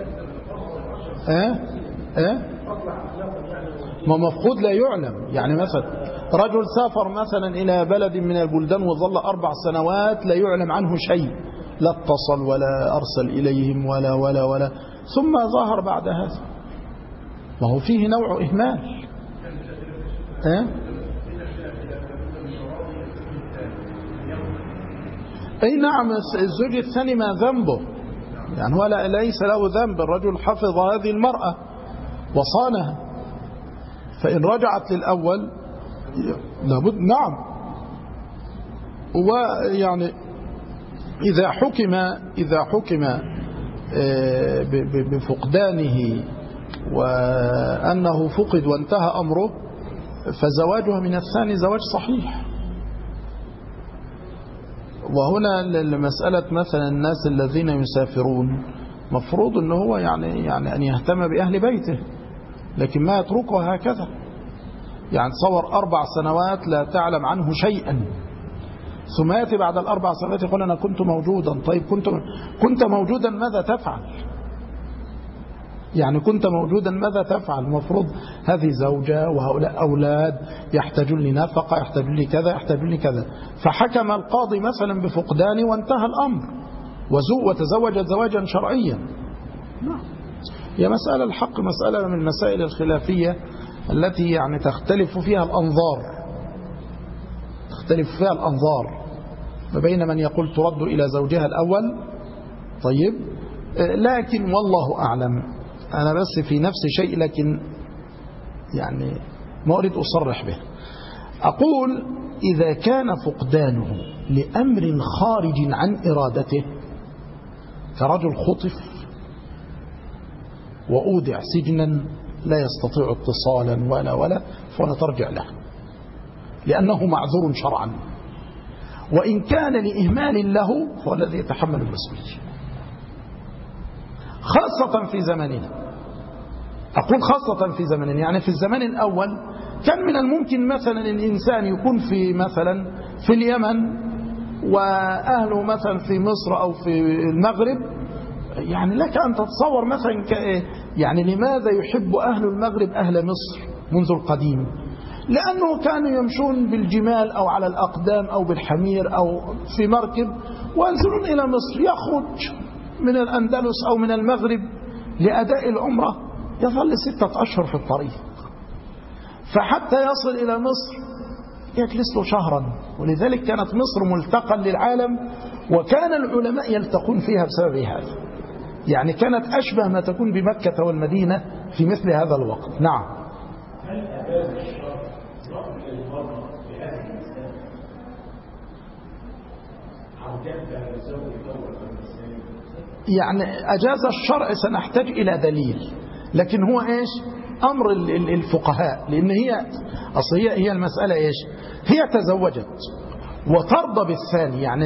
ما مفقود لا يعلم، يعني مثلا رجل سافر مثلا إلى بلد من البلدان وظل 4 سنوات لا يعلم عنه شيء، لا اتصل ولا أرسل إليهم ولا ولا ولا، ثم ظهر بعد هذا، ما هو فيه نوع إهمال. أي نعم، الزوج الثاني ما ذنبه، يعني هو ليس له ذنب، الرجل حفظ هذه المرأة وصانها، فإن رجعت للأول لابد. نعم. ويعني إذا حكم بفقدانه وأنه فقد وانتهى أمره، فزواجها من الثاني زواج صحيح. وهنا المسألة مثلا الناس الذين يسافرون مفروض أنه هو يعني أن يهتم بأهل بيته، لكن ما يتركه هكذا، يعني تصور 4 سنوات لا تعلم عنه شيئا، ثم يأتي بعد ال4 سنوات يقول أنا كنت موجودا. طيب كنت موجودا ماذا تفعل؟ يعني كنت موجودا ماذا تفعل؟ المفروض هذه زوجة وهؤلاء أولاد يحتاجون لنفقة، يحتاجون لكذا، يحتاجون لكذا، فحكم القاضي مثلا بفقدان وانتهى الأمر، وتزوجت زواجا شرعيا. هي مسألة الحق، مسألة من المسائل الخلافية التي يعني تختلف فيها الأنظار ما بين من يقول ترد إلى زوجها الأول، طيب، لكن والله أعلم، أنا بس في نفس شيء لكن يعني ما أريد أصرح به. أقول إذا كان فقدانه لأمر خارج عن إرادته، كرجل خطف وأودع سجنا لا يستطيع اتصالا ولا فلا ترجع له، لأنه معذور شرعا، وإن كان لإهمال له فهو الذي يتحمل المسؤولية، خاصة في زماننا. أقول خاصة في زماننا، يعني في الزمان الأول كان من الممكن مثلا الإنسان يكون في مثلا في اليمن وأهله مثلا في مصر أو في المغرب، يعني لك أن تتصور مثلا يعني لماذا يحب أهل المغرب أهل مصر منذ القديم؟ لأنه كانوا يمشون بالجمال أو على الأقدام أو بالحمير أو في مركب وينزلون إلى مصر، يخرج من الأندلس أو من المغرب لأداء العمرة يظل 6 أشهر في الطريق، فحتى يصل إلى مصر يجلس له شهرا. ولذلك كانت مصر ملتقى للعالم، وكان العلماء يلتقون فيها بسبب هذا. يعني كانت أشبه ما تكون بمكة والمدينة في مثل هذا الوقت. نعم. هل أجاز الشرع رفع المرأة بهذه المسألة أو جد الزوج الأول والثاني؟ يعني أجاز الشرع سنحتاج إلى دليل، لكن هو إيش أمر الفقهاء، لأن أصل هي المسألة إيش، هي تزوجت وترضى بالثاني. يعني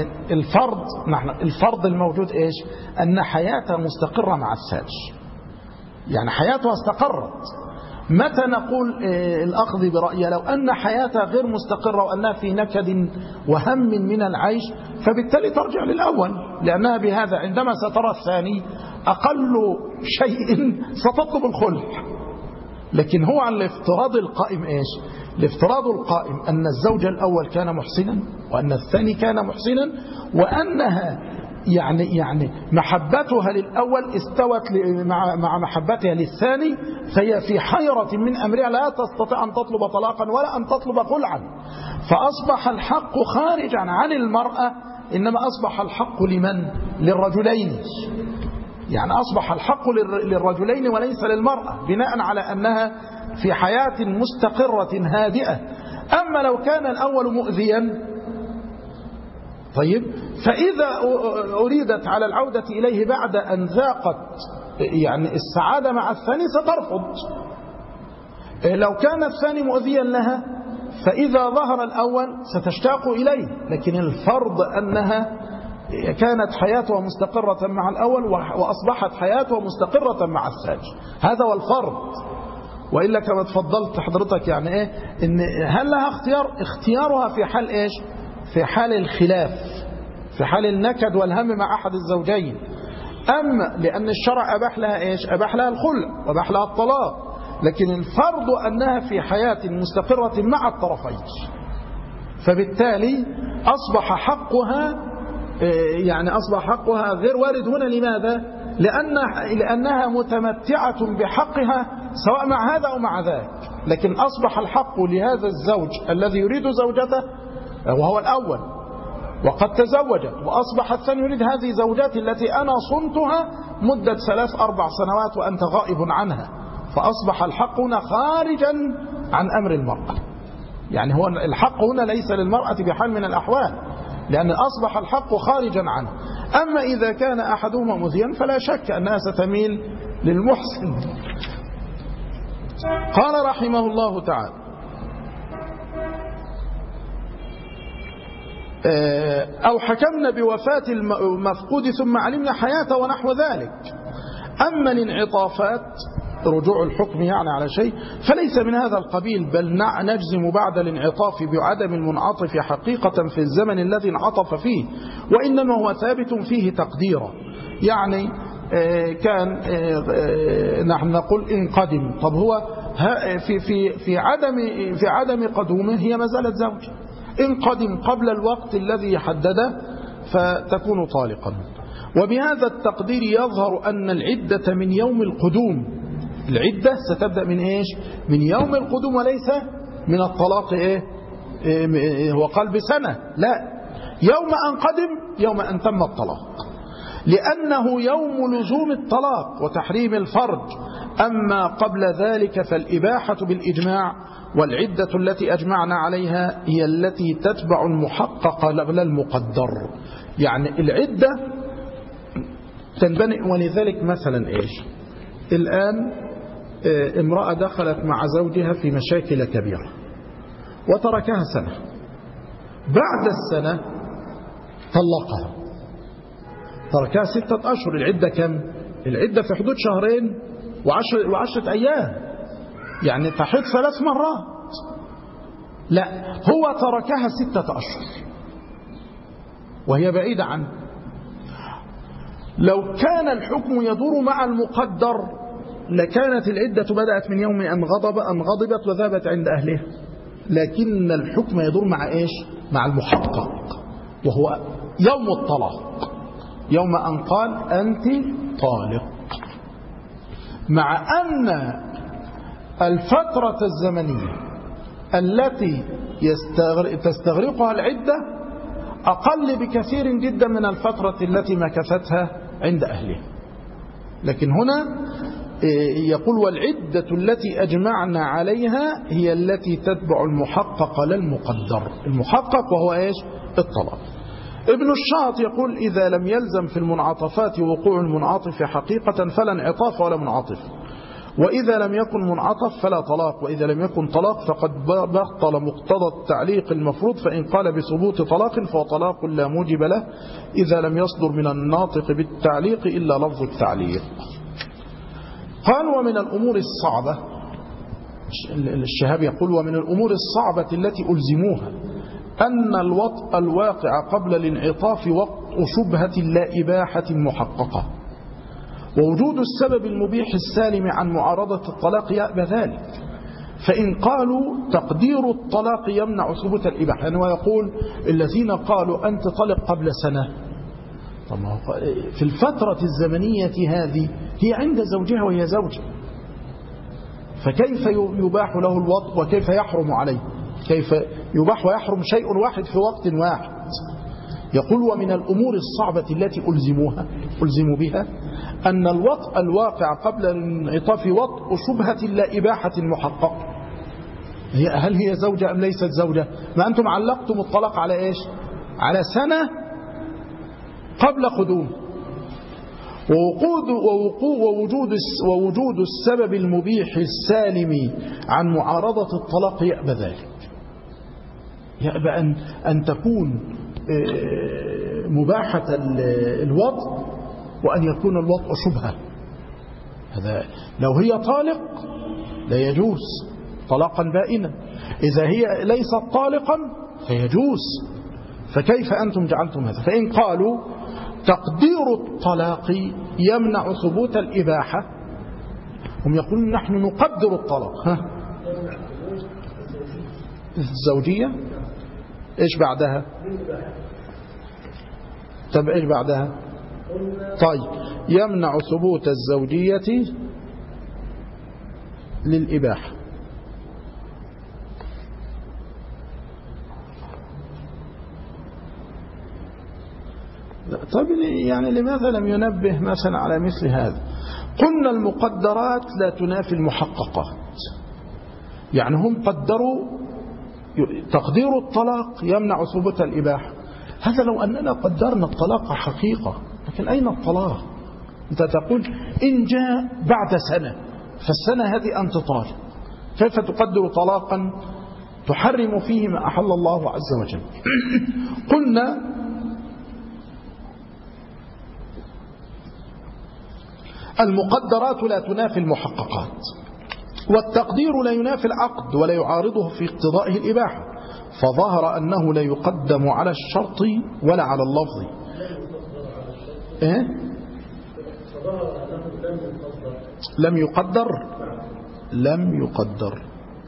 الفرض الموجود إيش، أن حياتها مستقرة مع الثاني، يعني حياتها استقرت. متى نقول الأخذ برأيها؟ لو أن حياتها غير مستقرة وأنها في نكد وهم من العيش، فبالتالي ترجع للأول، لأنها بهذا عندما سترى الثاني أقل شيء ستطلب الخلع. لكن هو على الافتراض القائم إيش؟ الافتراض القائم أن الزوج الأول كان محسنا وأن الثاني كان محسنا، وأنها يعني محبتها للأول استوت مع محبتها للثاني، فهي في حيرة من أمرها لا تستطيع أن تطلب طلاقا ولا أن تطلب خلعا، فأصبح الحق خارجا عن المرأة، إنما أصبح الحق لمن؟ للرجلين. يعني أصبح الحق للرجلين وليس للمرأة، بناء على أنها في حياة مستقرة هادئة. أما لو كان الأول مؤذيا، طيب، فإذا أريدت على العودة إليه بعد أن ذاقت يعني السعادة مع الثاني سترفض. لو كان الثاني مؤذيا لها، فإذا ظهر الأول ستشتاق إليه. لكن الفرض أنها كانت حياتها مستقرة مع الأول وأصبحت حياتها مستقرة مع الثاني، هذا هو الفرض. وإلا كما تفضلت حضرتك يعني إيه، إن هل لها اختيارها في حال إيش؟ في حال الخلاف، في حال النكد والهم مع أحد الزوجين. أما لأن الشرع أباح لها إيش؟ أباح لها الخلع وأباح لها الطلاق. لكن الفرض أنها في حياة مستقرة مع الطرفين، فبالتالي أصبح حقها غير وارد هنا. لماذا؟ لأنها متمتعة بحقها سواء مع هذا أو مع ذاك. لكن أصبح الحق لهذا الزوج الذي يريد زوجته وهو الأول وقد تزوجت، وأصبح الثاني يريد هذه زوجاتي التي أنا صنتها مدة 3-4 سنوات وأنت غائب عنها، فأصبح الحق هنا خارجا عن أمر المرأة. يعني هو الحق هنا ليس للمرأة بحال من الأحوال، لأن أصبح الحق خارجا عنه. أما إذا كان أحدهما مذيا فلا شك أنها ستميل للمحسن. قال رحمه الله تعالى: أو حكمنا بوفاة المفقود ثم علمنا حياته ونحو ذلك. أما الانعطافات، رجوع الحكم يعني على شيء، فليس من هذا القبيل، بل نجزم بعد الانعطاف بعدم المنعطف حقيقة في الزمن الذي انعطف فيه، وإنما هو ثابت فيه تقديرا. يعني كان نحن نقول إن قدم، طب هو في عدم قدومه هي ما زالت زوجة. إن قدم قبل الوقت الذي حدده فتكون طالقا. وبهذا التقدير يظهر أن العدة من يوم القدوم. العدة ستبدأ من إيش؟ من يوم القدوم، وليس من الطلاق. هو قال بسنة، لا، يوم أن قدم، يوم أن تم الطلاق، لأنه يوم لزوم الطلاق وتحريم الفرج. أما قبل ذلك فالإباحة بالإجماع، والعدة التي أجمعنا عليها هي التي تتبع المحقق لا المقدر. يعني العدة تنبني. ولذلك مثلا إيش؟ الآن امرأة دخلت مع زوجها في مشاكل كبيرة وتركها سنة، بعد السنة طلقها، تركها 6 أشهر. العدة كم؟ العدة في حدود 2 و10 أيام، يعني تحيض 3 مرات. لا، هو تركها 6 أشهر وهي بعيدة عنه. لو كان الحكم يدور مع المقدر لكانت العدة بدأت من يوم أن غضبت وذهبت عند أهلها. لكن الحكم يدور مع إيش؟ مع المحقق، وهو يوم الطلاق. يوم أن قال أنت طالق، مع أن الفترة الزمنية التي تستغرقها العدة أقل بكثير جدا من الفترة التي مكثتها عند أهلها. لكن هنا يقول والعدة التي أجمعنا عليها هي التي تتبع المحقق لا المقدر. المحقق وهو إيش؟ الطلاق. ابن الشاط يقول إذا لم يلزم في المنعطفات وقوع المنعطف حقيقة فلا انعطاف ولا منعطف، وإذا لم يكن منعطف فلا طلاق، وإذا لم يكن طلاق فقد بطل مقتضى التعليق المفروض، فإن قال بثبوت طلاق فهو طلاق لا موجب له إذا لم يصدر من الناطق بالتعليق إلا لفظ التعليق. قال ومن الأمور الصعبة، الشهاب يقول ومن الأمور الصعبة التي ألزموها أن الوطء الواقع قبل الانعطاف وطء شبهة لا إباحة محققة، ووجود السبب المبيح السالم عن معارضة الطلاق يأبى ذلك، فإن قالوا تقدير الطلاق يمنع ثبوت الإباحة. يعني ويقول الذين قالوا أنت طلق قبل سنة، طب في الفترة الزمنية هذه هي عند زوجها وهي زوجة، فكيف يباح له الوطء وكيف يحرم عليه؟ كيف يباح ويحرم شيء واحد في وقت واحد؟ يقول ومن الأمور الصعبة التي ألزموا بها أن الوطء الواقع قبل الانعطاف وطء شبهة لا إباحة محققة. هل هي زوجة أم ليست زوجة؟ ما أنتم علقتم الطلاق على إيش؟ على سنة قبل قدوم، ووجود السبب المبيح السالم عن معارضة الطلاق يأبى ذلك، يأبى أن تكون مباحة الوطء وأن يكون الوطء شبهة. هذا لو هي طالق لا يجوز طلاقا بائنا، إذا هي ليست طالقا فيجوز، فكيف أنتم جعلتم هذا؟ فإن قالوا تقدير الطلاق يمنع ثبوت الإباحة، هم يقولون نحن نقدر الطلاق الزوجية. إيش بعدها؟ طب إيش بعدها؟ طيب يمنع ثبوت الزوجية للإباحة. طيب يعني لماذا لم ينبه مثلا على مثل هذا؟ قلنا المقدرات لا تنافي المحققات، يعني هم قدروا تقدير الطلاق يمنع ثبوت الإباحة. هذا لو أننا قدرنا الطلاق حقيقة، لكن أين الطلاق؟ أنت تقول إن جاء بعد سنة، فالسنة هذه أنت طالق، كيف تقدر طلاقا تحرم فيه ما أحل الله عز وجل؟ قلنا المقدرات لا تنافي المحققات، والتقدير لا ينافي العقد ولا يعارضه في اقتضائه الإباحة، فظهر أنه لا يقدم على الشرط ولا على اللفظ. لم يقدر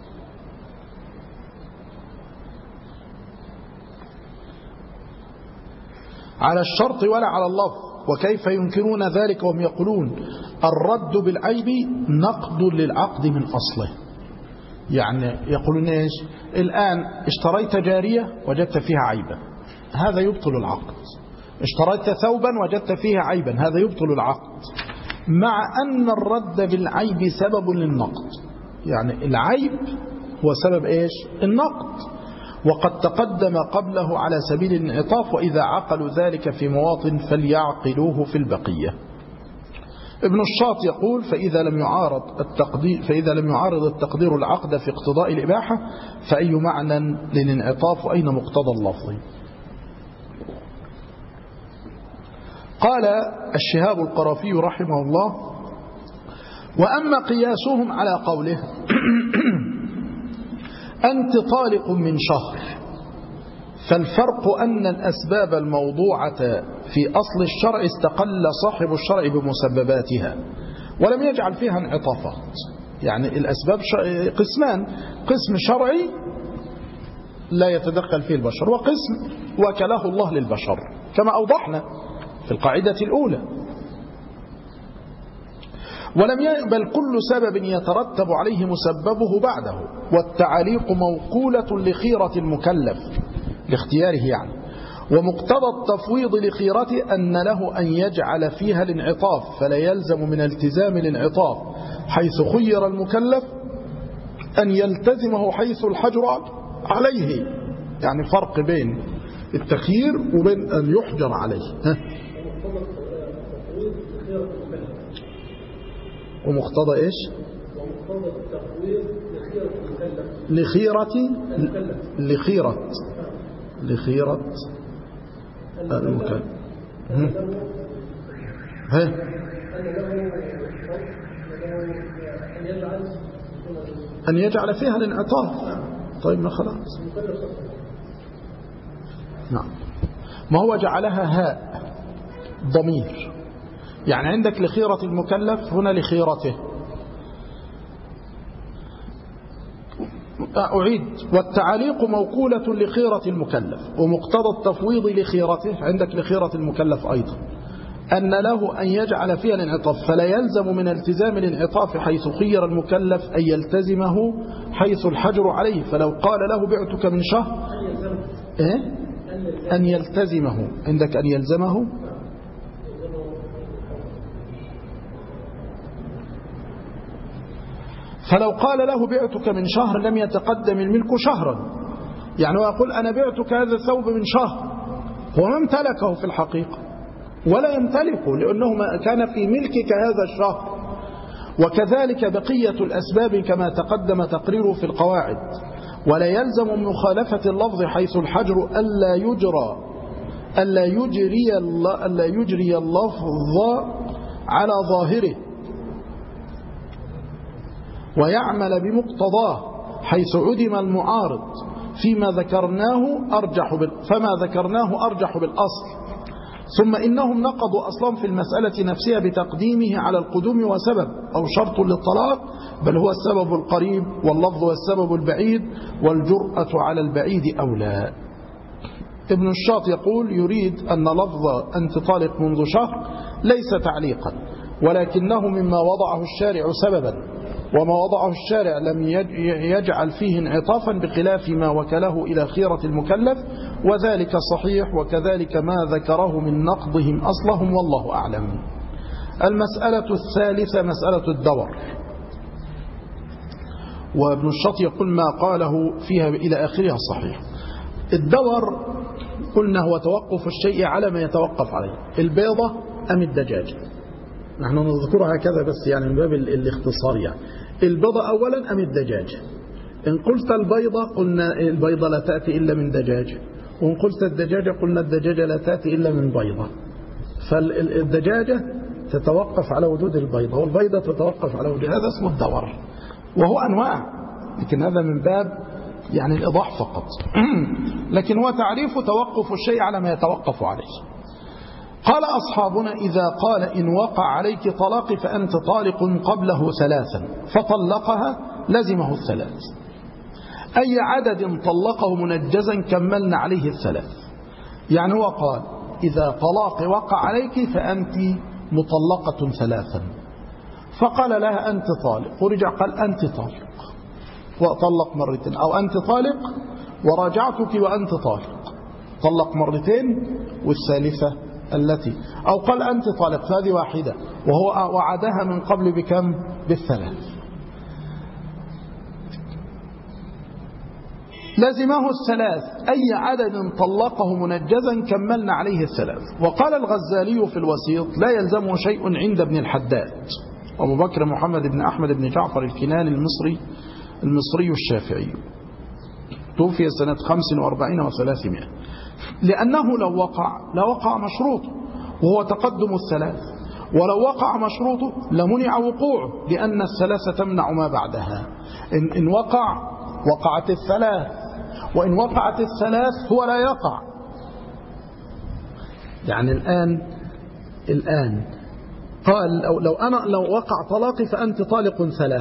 على الشرط ولا على اللفظ. وكيف ينكرون ذلك وهم يقولون الرد بالعيب نقض للعقد من أصله؟ يعني يقولون إيش؟ الآن اشتريت جارية وجدت فيها عيبا، هذا يبطل العقد. اشتريت ثوبا وجدت فيها عيبا، هذا يبطل العقد، مع أن الرد بالعيب سبب للنقض. يعني العيب هو سبب إيش؟ النقض، وقد تقدم قبله على سبيل الانعطاف، وإذا عقلوا ذلك في مواطن فليعقلوه في البقية. ابن الشاط يقول فإذا لم يعارض التقدير العقد في اقتضاء الإباحة فأي معنى للانعطاف وأين مقتضى اللفظ؟ قال الشهاب القرافي رحمه الله وأما قياسهم على قوله أنت طالق من شهر، فالفرق أن الأسباب الموضوعة في أصل الشرع استقل صاحب الشرع بمسبباتها ولم يجعل فيها انعطافات. يعني الأسباب قسمان، قسم شرعي لا يتدخل فيه البشر، وقسم وكله الله للبشر كما أوضحنا في القاعدة الأولى. ولم يقبل كل سبب يترتب عليه مسببه بعده، والتعليق موكولة لخيرة المكلف لاختياره يعني، ومقتضى التفويض لخيرته أن له أن يجعل فيها الانعطاف، فلا يلزم من التزام الانعطاف حيث خير المكلف أن يلتزمه حيث الحجر عليه. يعني فرق بين التخيير وبين أن يحجر عليه. ومقتضى إيش؟ ومقتضى التفويض لخيرة المكلف. لخيرة المكلف. أن يجعل فيها الانعطاف. طيب ما خلاص. نعم. ما هو جعلها هاء ضمير، يعني عندك لخيرة المكلف، هنا لخيرته. أعيد: والتعليق موكولة لخيرة المكلف، ومقتضى التفويض لخيرته، عندك لخيرة المكلف أيضا، أن له أن يجعل فيها الانعطاف، فلا يلزم من التزام الانعطاف حيث خير المكلف أن يلتزمه حيث الحجر عليه. فلو قال له بعتك من شهر أن يلتزمه، عندك أن يلزمه. فلو قال له بعتك من شهر لم يتقدم الملك شهرا، يعني ويقول أنا بعتك هذا الثوب من شهر، هو ما امتلكه في الحقيقة ولا يمتلكه، لأنه ما كان في ملكك هذا الشهر. وكذلك بقية الأسباب كما تقدم تقريره في القواعد. ولا يلزم من مخالفة اللفظ حيث الحجر ألا يجري اللفظ على ظاهره ويعمل بمقتضاه حيث عدم المعارض، فما ذكرناه أرجح بالأصل. ثم إنهم نقضوا أصلا في المسألة نفسها بتقديمه على القدوم وسبب أو شرط للطلاق، بل هو السبب القريب واللفظ والسبب البعيد، والجرأة على البعيد أولى. ابن الشاط يقول: يريد أن لفظ أنت طالق منذ شهر ليس تعليقا، ولكنه مما وضعه الشارع سببا، وما وضعه الشارع لم يجعل فيه انعطافا، بخلاف ما وكله إلى خيرة المكلف، وذلك صحيح، وكذلك ما ذكره من نقضهم أصلهم، والله أعلم. المسألة الثالثة مسألة الدور. وابن الشاط يقول ما قاله فيها إلى آخرها صحيح. الدور قلنا هو توقف الشيء على ما يتوقف عليه، البيضة أم الدجاجة. نحن نذكرها كذا بس يعني من باب الاختصار. يعني البيضة أولا أم الدجاجة؟ إن قلت البيضة قلنا البيضة لا تأتي إلا من دجاجة، وإن قلت الدجاجة قلنا الدجاجة لا تأتي إلا من بيضة. فالدجاجة تتوقف على وجود البيضة، والبيضة تتوقف على وجود، هذا اسمه الدور، وهو أنواع، لكن هذا من باب يعني الإيضاح فقط. لكن هو تعريف توقف الشيء على ما يتوقف عليه. قال أصحابنا: إذا قال إن وقع عليك طلاق فأنت طالق قبله ثلاثا فطلقها لزمه الثلاث. أي عدد طلقه منجزا كملنا عليه الثلاث. يعني هو قال إذا طلاق وقع عليك فأنت مطلقة ثلاثا، فقال لها أنت طالق، ورجع قال أنت طالق وطلق مرتين، أو أنت طالق وراجعتك وأنت طالق، طلق مرتين والثالثة التي، أو قال أنت طالق فهذه واحدة، وهو وعدها من قبل بكم؟ بالثلاث. لزمه الثلاث، أي عدد طلقه منجزا كملنا عليه الثلاث. وقال الغزالي في الوسيط: لا يلزمه شيء عند ابن الحداد أبو بكر محمد بن أحمد بن جعفر الكناني المصري الشافعي، توفي سنة 45 و300، لأنه لو وقع مشروطه وهو تقدم الثلاث، ولو وقع مشروطه لمنع وقوعه، لأن الثلاثة تمنع ما بعدها. إن وقعت الثلاث، وإن وقعت الثلاث هو لا يقع. يعني الآن قال لو وقع طلاقي فأنت طالق ثلاث.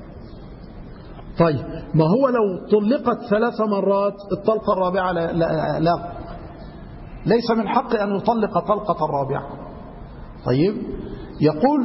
طيب ما هو لو طلقت 3 مرات الطلقة الرابعة لا ليس من حق أن يطلق طلقة رابعة. طيب، يقول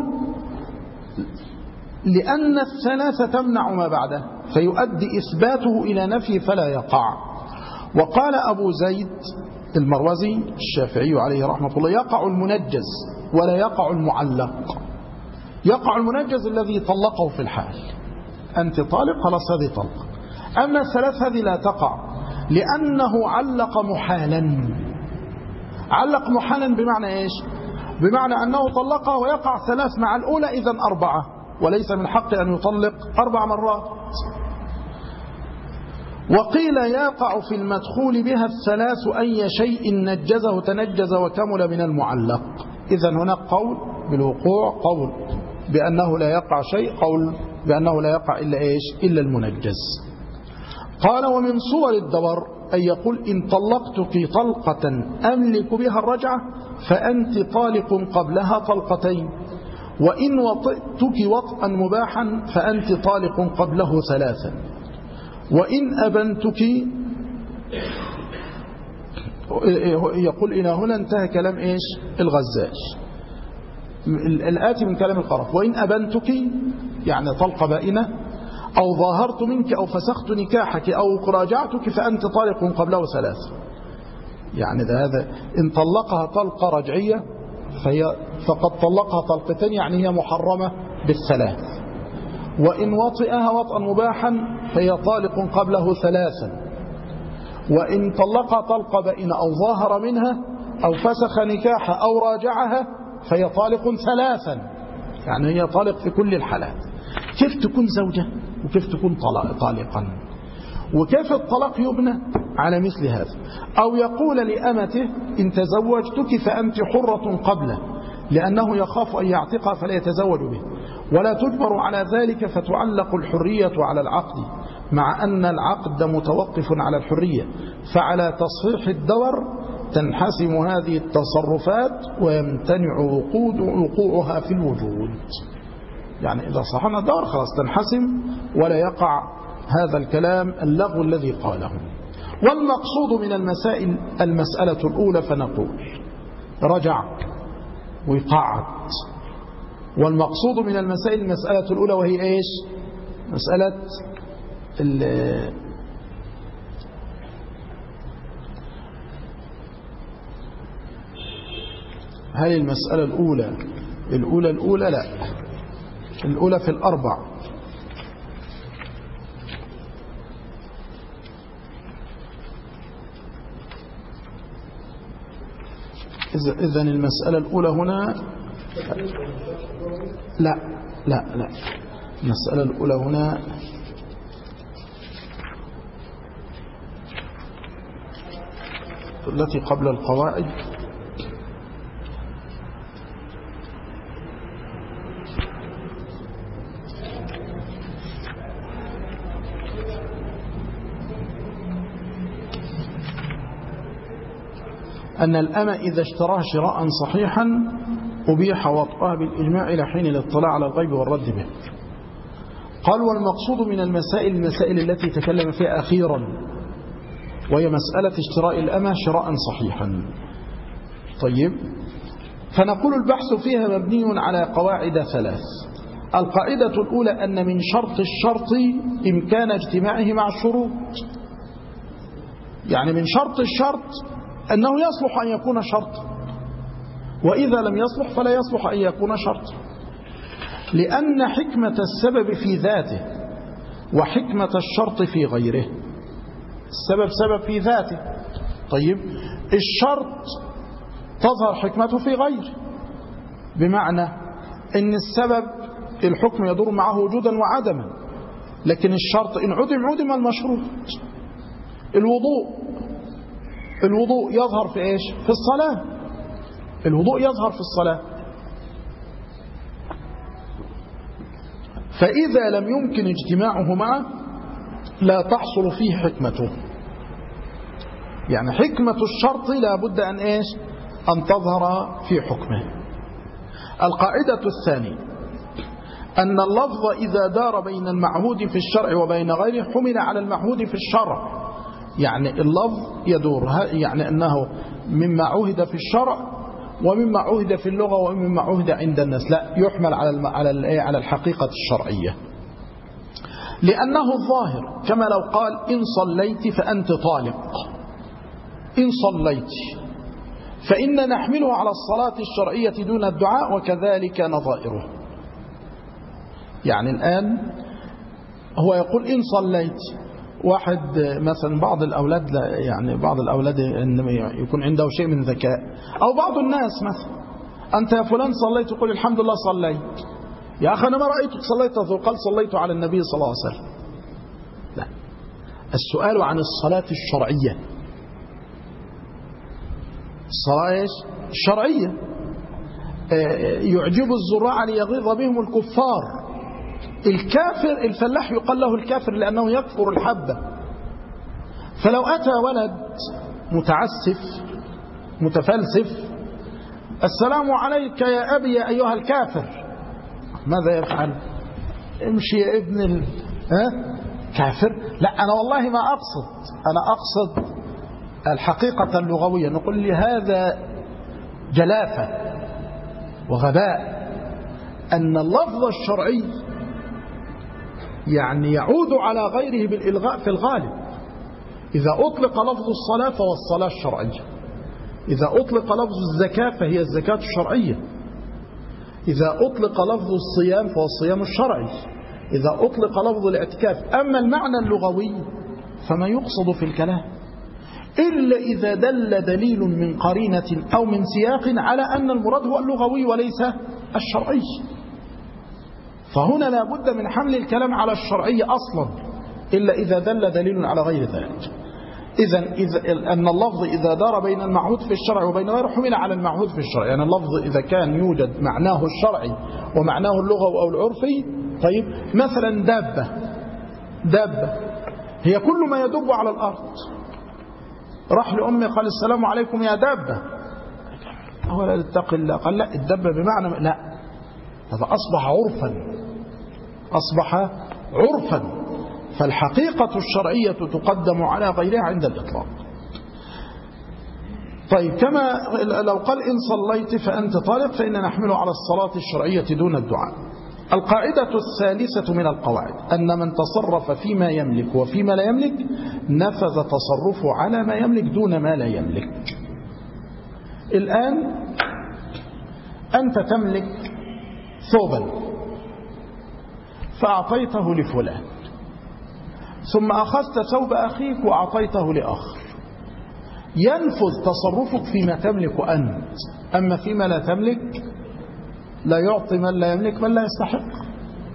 لأن الثلاثة تمنع ما بعده فيؤدي إثباته إلى نفي فلا يقع. وقال أبو زيد المروزي الشافعي عليه رحمة الله: يقع المنجز ولا يقع المعلق. يقع المنجز الذي طلقه في الحال، أنت طالق، خلاص هذه طلق. أما الثلاث هذه لا تقع، لأنه علق محالا. علق محالا بمعنى إيش؟ بمعنى أنه طلقها ويقع ثلاث مع الأولى، إذن 4، وليس من حق أن يطلق 4 مرات. وقيل يقع في المدخول بها الثلاث أي شيء نجزه تنجز وكمل من المعلق. إذن هناك قول بالوقوع، قول بأنه لا يقع شيء، قول بأنه لا يقع إلا إيش؟ إلا المنجز. قال: ومن صور الدبر أن يقول: إن طلقتك طلقة أملك بها الرجعة فأنت طالق قبلها طلقتين، وإن وطئتك وطئا مباحا فأنت طالق قبله 3، وإن أبنتك. يقول: إلى هنا انتهى كلام إيش؟ الغزاش. الآتي من كلام القرف: وإن أبنتك يعني طلقة بائنة، أو ظاهرت منك أو فسخت نكاحك أو راجعتك فأنت طالق قبله 3. يعني هذا إن طلقها طلقة رجعية فقد طلقها طلقتين، يعني هي محرمة بالثلاث. وإن وطئها وطئا مباحا فهي طالق قبله 3. وإن طلقها طلقة بائنة أو ظاهر منها أو فسخ نكاحها أو راجعها فهي طالق 3، يعني هي طالق في كل الحالات. كيف تكون زوجة وكيف تكون طالقا، وكيف الطلاق يبنى على مثل هذا. أو يقول لأمته: إن تزوجتك فأنت حرة قبله، لأنه يخاف أن يعتقها فلا يتزوج به، ولا تجبر على ذلك فتعلق الحرية على العقد، مع أن العقد متوقف على الحرية، فعلى تصحيح الدور تنحسم هذه التصرفات ويمتنع وقوعها في الوجود. يعني إذا صحنا الدور خلاص تنحسم ولا يقع هذا الكلام اللغو الذي قاله. والمقصود من المسائل المسألة الأولى، فنقول رجع وقعد. والمقصود من المسائل المسألة الأولى، وهي إيش؟ مسألة هل المسألة الأولى لا، الأولى في الأربع. إذن المسألة الأولى هنا لا المسألة الأولى هنا التي قبل القواعد. أن الأمة إذا اشتراها شراء صحيحا أبيح وطئها بالإجماع إلى حين الاطلاع على الغيب والرد به. قال: والمقصود من المسائل التي تكلم فيها أخيرا، وهي مسألة اشتراء الأمة شراء صحيحا. طيب، فنقول البحث فيها مبني على قواعد 3. القاعدة الأولى أن من شرط الشرط إمكان اجتماعه مع الشروط. يعني من شرط الشرط أنه يصلح أن يكون شرط، وإذا لم يصلح فلا يصلح أن يكون شرط، لأن حكمة السبب في ذاته وحكمة الشرط في غيره. السبب سبب في ذاته، طيب الشرط تظهر حكمته في غيره، بمعنى أن السبب الحكم يدور معه وجودا وعدما، لكن الشرط إن عدم المشروط. الوضوء يظهر في إيش؟ في الصلاة. الوضوء يظهر في الصلاة، فإذا لم يمكن اجتماعه معه لا تحصل فيه حكمته. يعني حكمة الشرط لا بد أن إيش؟ أن تظهر في حكمه. القاعدة الثانية أن اللفظ إذا دار بين المعهود في الشرع وبين غيره حمل على المعهود في الشرع، يعني اللفظ يدور، يعني أنه مما عهد في الشرع ومما عهد في اللغة ومما عهد عند الناس، لا يحمل على الحقيقة الشرعية، لأنه الظاهر كما لو قال إن صليت فأنت طالق، إن صليت، فإن نحمله على الصلاة الشرعية دون الدعاء وكذلك نظائره. يعني الآن هو يقول إن صليت، واحد مثلا بعض الأولاد، يعني بعض الأولاد يكون عنده شيء من ذكاء، أو بعض الناس مثلا أنت يا فلان صليت، يقول الحمد لله صليت، يا أخي أنا ما رأيتك صليت، قال صليت على النبي صلى الله عليه وسلم. لا، السؤال عن الصلاة الشرعية، الصلاة الشرعية. يعجب الزراع ليغيظ بهم الكفار. الكافر الفلاح يقال له الكافر لأنه يكفر الحبة، فلو أتى ولد متعسف متفلسف السلام عليك يا أبي يا أيها الكافر، ماذا يفعل؟ امشي يا ابن كافر. لا، أنا والله ما أقصد، أنا أقصد الحقيقة اللغوية. نقول لي هذا جلافة وغباء، أن اللفظ الشرعي يعني يعود على غيره بالإلغاء في الغالب. إذا أطلق لفظ الصلاة فهو الصلاة الشرعية، إذا أطلق لفظ الزكاة فهي الزكاة الشرعية، إذا أطلق لفظ الصيام فهو الصيام الشرعي، إذا أطلق لفظ الاعتكاف. أما المعنى اللغوي فما يقصد في الكلام إلا إذا دل دليل من قرينة أو من سياق على أن المراد هو اللغوي وليس الشرعي، فهنا لا بد من حمل الكلام على الشرعي أصلا إلا إذا دل دليل على غير ذلك. إذا أن اللفظ إذا دار بين المعهود في الشرع وبين غيره حمل على المعهود في الشرع. يعني اللفظ إذا كان يوجد معناه الشرعي ومعناه اللغوي أو العرفي. طيب مثلا دابة هي كل ما يدب على الأرض. راح لأمي قال السلام عليكم يا دابة، أولا اتقي الله، قال لا الدابة بمعنى لا، هذا أصبح عرفا. فالحقيقة الشرعية تقدم على غيرها عند الإطلاق. طيب كما لو قال إن صليت فأنت طالق، فإن نحمله على الصلاة الشرعية دون الدعاء. القاعدة الثالثة من القواعد أن من تصرف فيما يملك وفيما لا يملك نفذ تصرفه على ما يملك دون ما لا يملك. الآن أنت تملك ثوبا فأعطيته لفلان، ثم أخذت ثوب أخيك وأعطيته لآخر، ينفذ تصرفك فيما تملك أنت، أما فيما لا تملك لا يعطي من لا يملك من لا يستحق.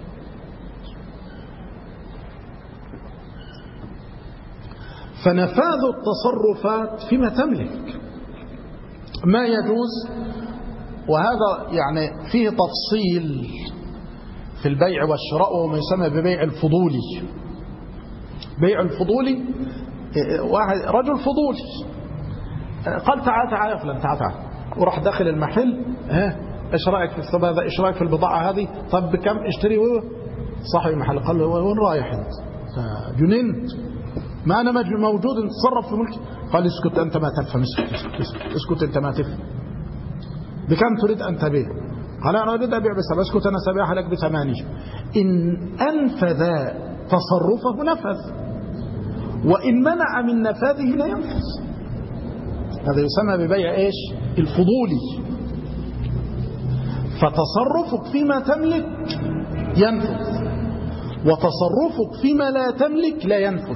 فنفاذ التصرفات فيما تملك ما يجوز، وهذا يعني فيه تفصيل في البيع والشراء وما يسمى ببيع الفضولي. بيع الفضولي، واحد رجل فضولي قال تعال يا فلان تعال، وراح داخل المحل، ايش رايك في الثوب هذا، ايش رايك في البضاعه هذه، طب بكم اشتري. صاحب المحل قال له وين رايح انت جننت، ما انا موجود نتصرف في ملكي. قال اسكت انت ما تفهم، اسكت انت ما تفهم، بكم تريد ان تبيع؟ قال انا اريد ابيع ب7. اسكت انا سبيعها لك ب8. ان انفذ تصرفه نفذ، وان منع من نفاذه لا ينفذ. هذا يسمى ببيع ايش؟ الفضولي. فتصرفك فيما تملك ينفذ، وتصرفك فيما لا تملك لا ينفذ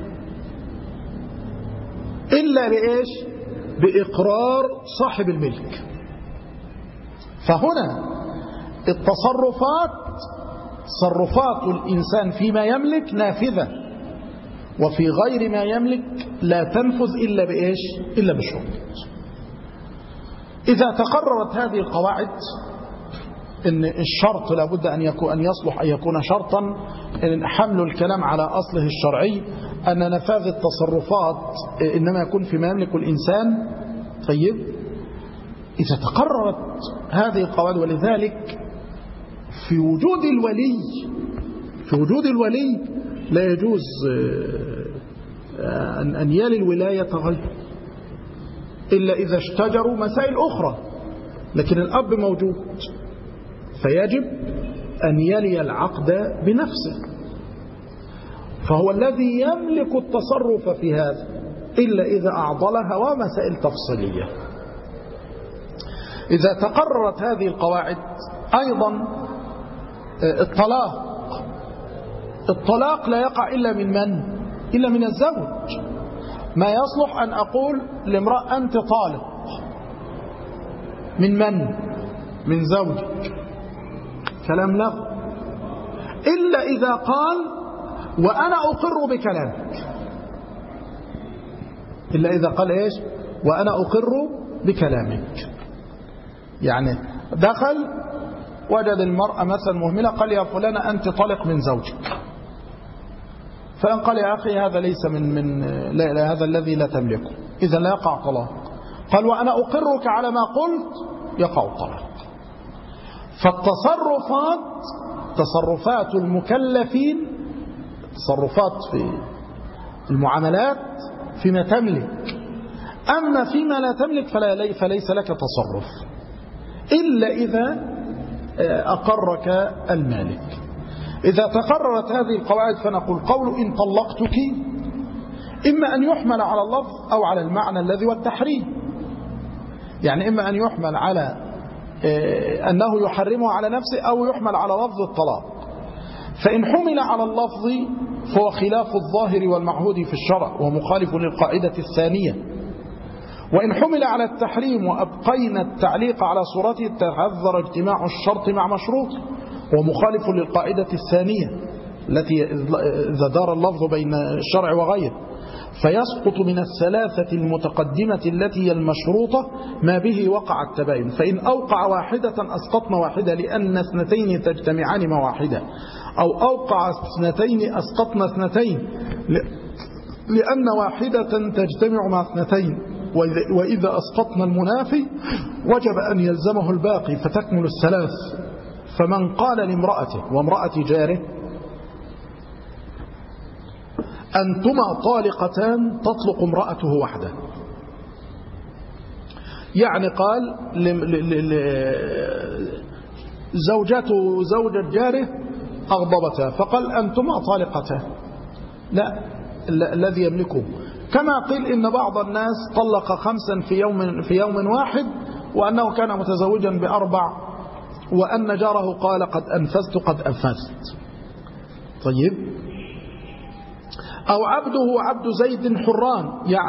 إلا بإيش؟ بإقرار صاحب الملك. فهنا التصرفات تصرفات الإنسان فيما يملك نافذة، وفي غير ما يملك لا تنفذ إلا بإيش؟ إلا بشروط. إذا تقررت هذه القواعد إن الشرط لابد أن يصلح أن يكون شرطا، إن حمل الكلام على أصله الشرعي، أن نفاذ التصرفات إنما يكون فيما يملك الإنسان. طيب إذا تقررت هذه القواعد، ولذلك في وجود الولي لا يجوز أن يلي الولاية غيره إلا إذا اشتجروا مسائل أخرى، لكن الأب موجود فيجب أن يلي العقد بنفسه، فهو الذي يملك التصرف في هذا إلا إذا أعضلها ومسائل تفصيلية. إذا تقررت هذه القواعد أيضا الطلاق لا يقع إلا من من؟ إلا من الزوج. ما يصلح أن أقول لامرأة أنت طالق من من؟ من زوجك، كلام لغو، إلا إذا قال وأنا أقر بكلامك، إلا إذا قال إيش؟ وأنا أقر بكلامك. يعني دخل وجد المرأة مثلا مهملة، قال يا فلانة أنت طالق من زوجك، فإن قال يا أخي هذا ليس لا هذا الذي لا تملكه، إذا لا يقع طلاق. قال وأنا أقرك على ما قلت، يقع الطلاق. تصرفات المكلفين، تصرفات في المعاملات فيما تملك، أما فيما لا تملك فليس لك تصرف إلا إذا أقرك المالك. إذا تقررت هذه القواعد فنقول قول إن طلقتك إما أن يحمل على اللفظ أو على المعنى الذي والتحريم، يعني إما أن يحمل على أنه يحرمه على نفسه أو يحمل على لفظ الطلاق. فإن حمل على اللفظ فهو خلاف الظاهر والمعهود في الشرع ومخالف للقاعدة الثانية، وإن حمل على التحريم وأبقينا التعليق على صورته تحذر اجتماع الشرط مع مشروط ومخالف للقاعدة الثانية التي إذا دار اللفظ بين الشرع وغيره، فيسقط من الثلاثة المتقدمة التي هي المشروطة ما به وقع التباين. فإن أوقع واحدة أسقطنا واحدة لأن اثنتين تجتمعان مع واحدة، أو أوقع اثنتين أسقطنا اثنتين لأن واحدة تجتمع مع اثنتين. وإذا أسقطنا المنافي وجب أن يلزمه الباقي فتكمل الثلاث. فمن قال لامرأته وامرأة جاره أنتما طالقتان تطلق امرأته وحده، يعني قال زوجة جاره أغضبتها فقال أنتما طالقتان، لا، الذي يملكه. كما قيل إن بعض الناس طلق 5 في يوم واحد وأنه كان متزوجا ب4 وأن جاره قال قد أنفذت. طيب، أو عبد زيد حران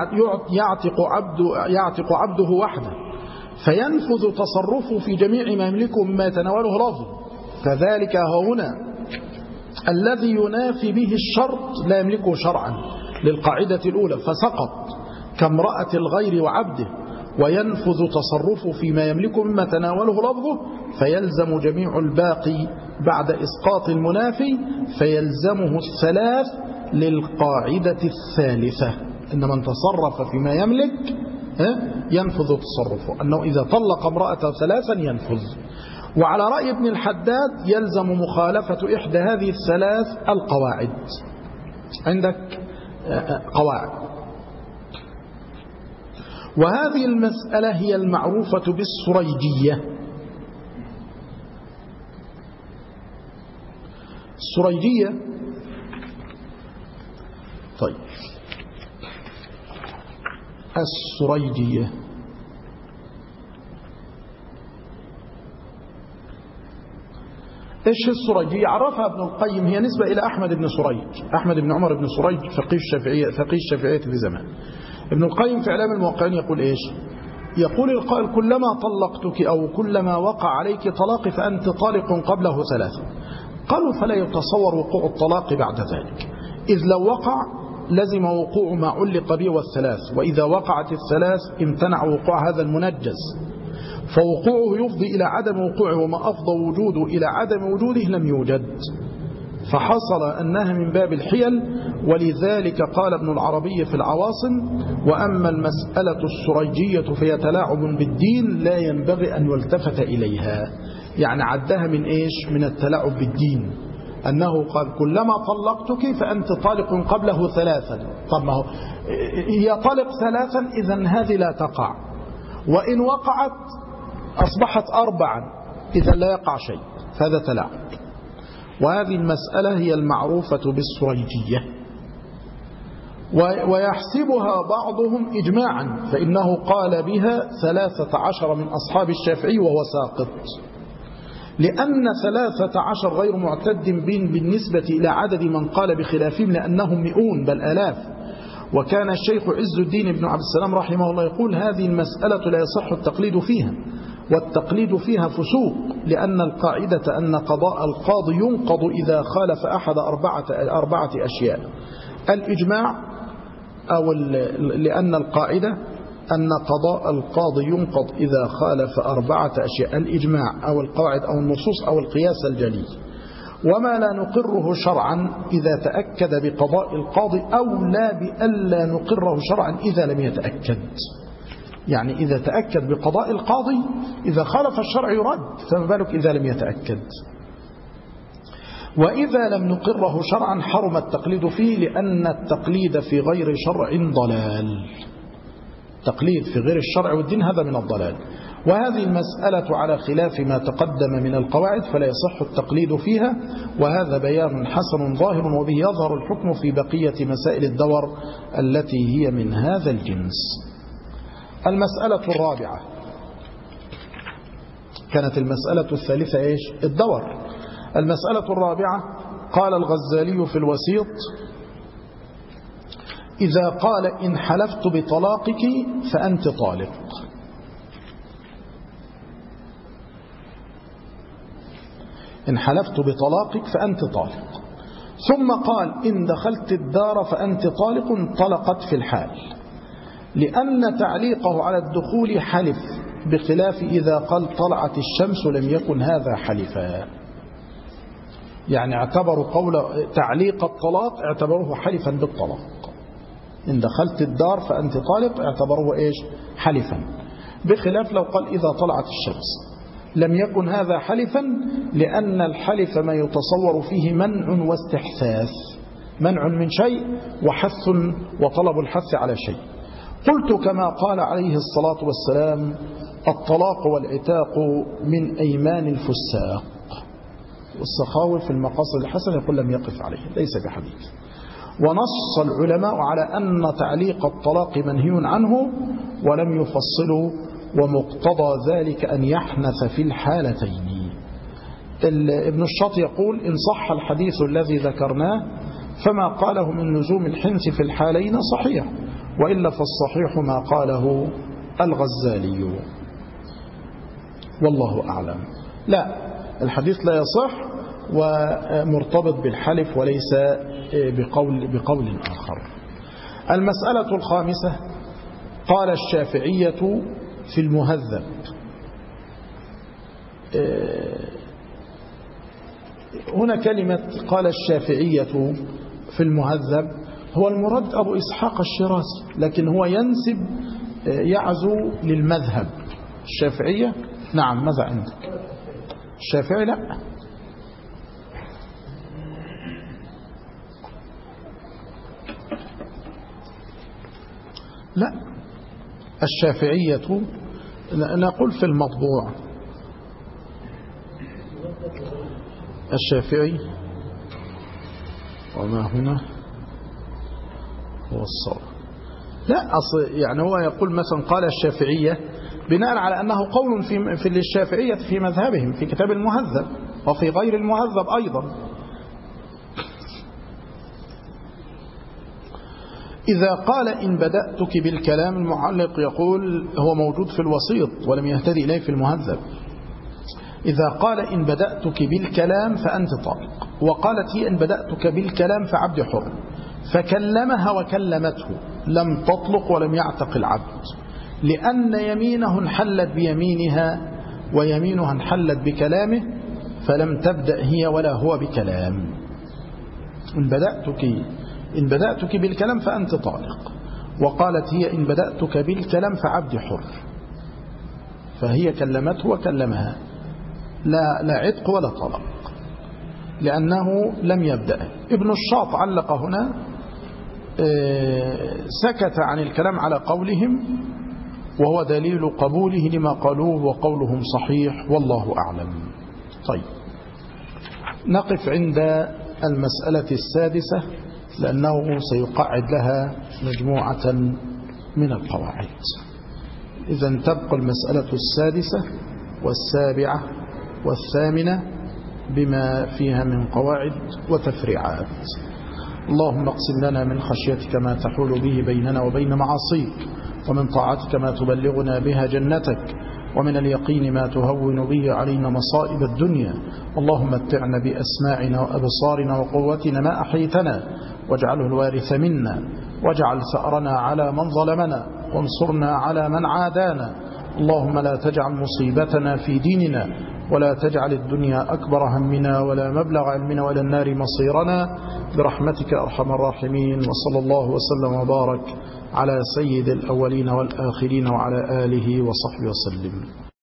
يعتق عبده وحده فينفذ تصرفه في جميع ما يملكه مما يتناوله لفظه، كذلك هنا الذي ينافي به الشرط لا يملكه شرعا للقاعدة الأولى فسقط كامرأة الغير وعبده، وينفذ تصرفه فيما يملكه مما تناوله لفظه فيلزم جميع الباقي بعد إسقاط المنافي، فيلزمه الثلاث للقاعدة الثالثة إن من تصرف فيما يملك ينفذ تصرفه، أنه إذا طلق امرأة 3 ينفذ. وعلى رأي ابن الحداد يلزم مخالفة إحدى هذه الثلاث القواعد. عندك قواعد، وهذه المسألة هي المعروفة بالسريجية. السريجية، طيب، السريجية إيش السريجية؟ عرفها ابن القيم، هي نسبة إلى أحمد بن سريج، أحمد بن عمر بن سريج فقيه الشافعية في زمان. ابن القيم في إعلام الموقعين يقول إيش؟ يقول القائل كلما طلقتك أو كلما وقع عليك طلاق فأنت طالق قبله 3. قالوا فلا يتصور وقوع الطلاق بعد ذلك، إذ لو وقع لزم وقوع ما علق به والثلاث، وإذا وقعت الثلاث امتنع وقوع هذا المنجز، فوقوعه يفضي إلى عدم وقوعه، وما أفضى وجوده إلى عدم وجوده لم يوجد، فحصل أنها من باب الحيل. ولذلك قال ابن العربي في العواصم وأما المسألة السريجية فهي تلاعب بالدين لا ينبغي أن يلتفت إليها، يعني عدها من إيش؟ من التلاعب بالدين، أنه قال كلما طلقتك فأنت طالق قبله 3. طب ما هو هي طلق 3 إذن هذه لا تقع، وإن وقعت أصبحت 4 إذن لا يقع شيء، فهذا تلاعب. وهذه المسألة هي المعروفة بالسريجية، ويحسبها بعضهم إجماعا، فإنه قال بها 13 من أصحاب الشافعي وهو ساقط، لأن 13 غير معتد بالنسبة إلى عدد من قال بخلافهم، لأنهم 100 بل آلاف. وكان الشيخ عز الدين بن عبد السلام رحمه الله يقول هذه المسألة لا يصح التقليد فيها، والتقليد فيها فسوق، لأن القاعدة أن قضاء القاضي ينقض إذا خالف أحد 4 أشياء: الإجماع، أو لأن القاعدة أن قضاء القاضي ينقض إذا خالف 4 أشياء: الإجماع أو القواعد أو النصوص أو القياس الجلي. وما لا نقره شرعا إذا تأكد بقضاء القاضي أولى بألا نقره شرعا إذا لم يتأكد. يعني إذا تأكد بقضاء القاضي إذا خالف الشرع يرد، فما بالك إذا لم يتأكد. وإذا لم نقره شرعا حرم التقليد فيه، لأن التقليد في غير شرع ضلال. تقليد في غير الشرع والدين هذا من الضلال. وهذه المسألة على خلاف ما تقدم من القواعد فلا يصح التقليد فيها، وهذا بيان حسن ظاهر، وبه يظهر الحكم في بقية مسائل الدور التي هي من هذا الجنس. المسألة الرابعة، كانت المسألة الثالثة إيش؟ الدور. المسألة الرابعة قال الغزالي في الوسيط: إذا قال إن حلفت بطلاقك فأنت طالق، إن حلفت بطلاقك فأنت طالق، ثم قال إن دخلت الدار فأنت طالق، طلقت في الحال، لأن تعليقه على الدخول حلف، بخلاف إذا قال طلعت الشمس لم يكن هذا حلفا. يعني اعتبروا قول تعليق الطلاق اعتبروه حلفا بالطلاق. إن دخلت الدار فأنت طالق اعتبروه إيش؟ حلفا، بخلاف لو قال إذا طلعت الشمس لم يكن هذا حلفا، لأن الحلف ما يتصور فيه منع واستحساس، منع من شيء وحث وطلب الحث على شيء. قلت كما قال عليه الصلاة والسلام: الطلاق والعتاق من أيمان الفساق. والسخاوي في المقاصد الحسن يقول لم يقف عليه، ليس بحديث. ونص العلماء على أن تعليق الطلاق منهي عنه، ولم يفصلوا، ومقتضى ذلك أن يحنث في الحالتين. ابن الشاط يقول: إن صح الحديث الذي ذكرناه فما قاله من لزوم الحنث في الحالين صحيح، وإلا فالصحيح ما قاله الغزالي، والله أعلم. لا، الحديث لا يصح ومرتبط بالحلف وليس بقول آخر. المسألة الخامسة قال الشافعية في المهذب. هنا كلمة قال الشافعية في المهذب هو المراد أبو إسحاق الشيرازي، لكن هو ينسب يعزو للمذهب. الشافعية نعم، ماذا عندك؟ الشافعي لا، الشافعية نقول في المطبوع الشافعي، وما هنا هو الصواب. لا، يعني هو يقول مثلا قال الشافعية بناء على أنه قول في الشافعية في مذهبهم في كتاب المهذب وفي غير المهذب أيضا. إذا قال إن بدأتك بالكلام، المعلق يقول هو موجود في الوسيط ولم يهتدي إليه في المهذب. إذا قال إن بدأتك بالكلام فأنت طالق، وقالت هي إن بدأتك بالكلام فعبد حر، فكلمها وكلمته، لم تطلق ولم يعتق العبد، لأن يمينه انحلت بيمينها ويمينها انحلت بكلامه، فلم تبدأ هي ولا هو بكلام. إن بدأتك بالكلام فأنت طالق، وقالت هي إن بدأتك بالكلام فعبد حر، فهي كلمته وكلمها، لا عتق ولا طلاق. لأنه لم يبدأ. ابن الشاط علق هنا سكت عن الكلام على قولهم، وهو دليل قبوله لما قالوه وقولهم صحيح والله أعلم. طيب نقف عند المسألة السادسة لأنه سيقعد لها مجموعة من القواعد. إذن تبقى المسألة السادسة والسابعة والثامنة بما فيها من قواعد وتفريعات. اللهم اقسم لنا من خشيتك ما تحول به بيننا وبين معاصيك، ومن طاعتك ما تبلغنا بها جنتك، ومن اليقين ما تهون به علينا مصائب الدنيا. اللهم متعنا بأسماعنا وأبصارنا وقوتنا ما أحيتنا، واجعله الوارث منا، واجعل ثأرنا على من ظلمنا، وانصرنا على من عادانا. اللهم لا تجعل مصيبتنا في ديننا، ولا تجعل الدنيا أكبر همنا ولا مبلغ علمنا ولا النار مصيرنا، برحمتك أرحم الراحمين. وصلى الله وسلم وبارك على سيد الأولين والآخرين وعلى آله وصحبه وسلم.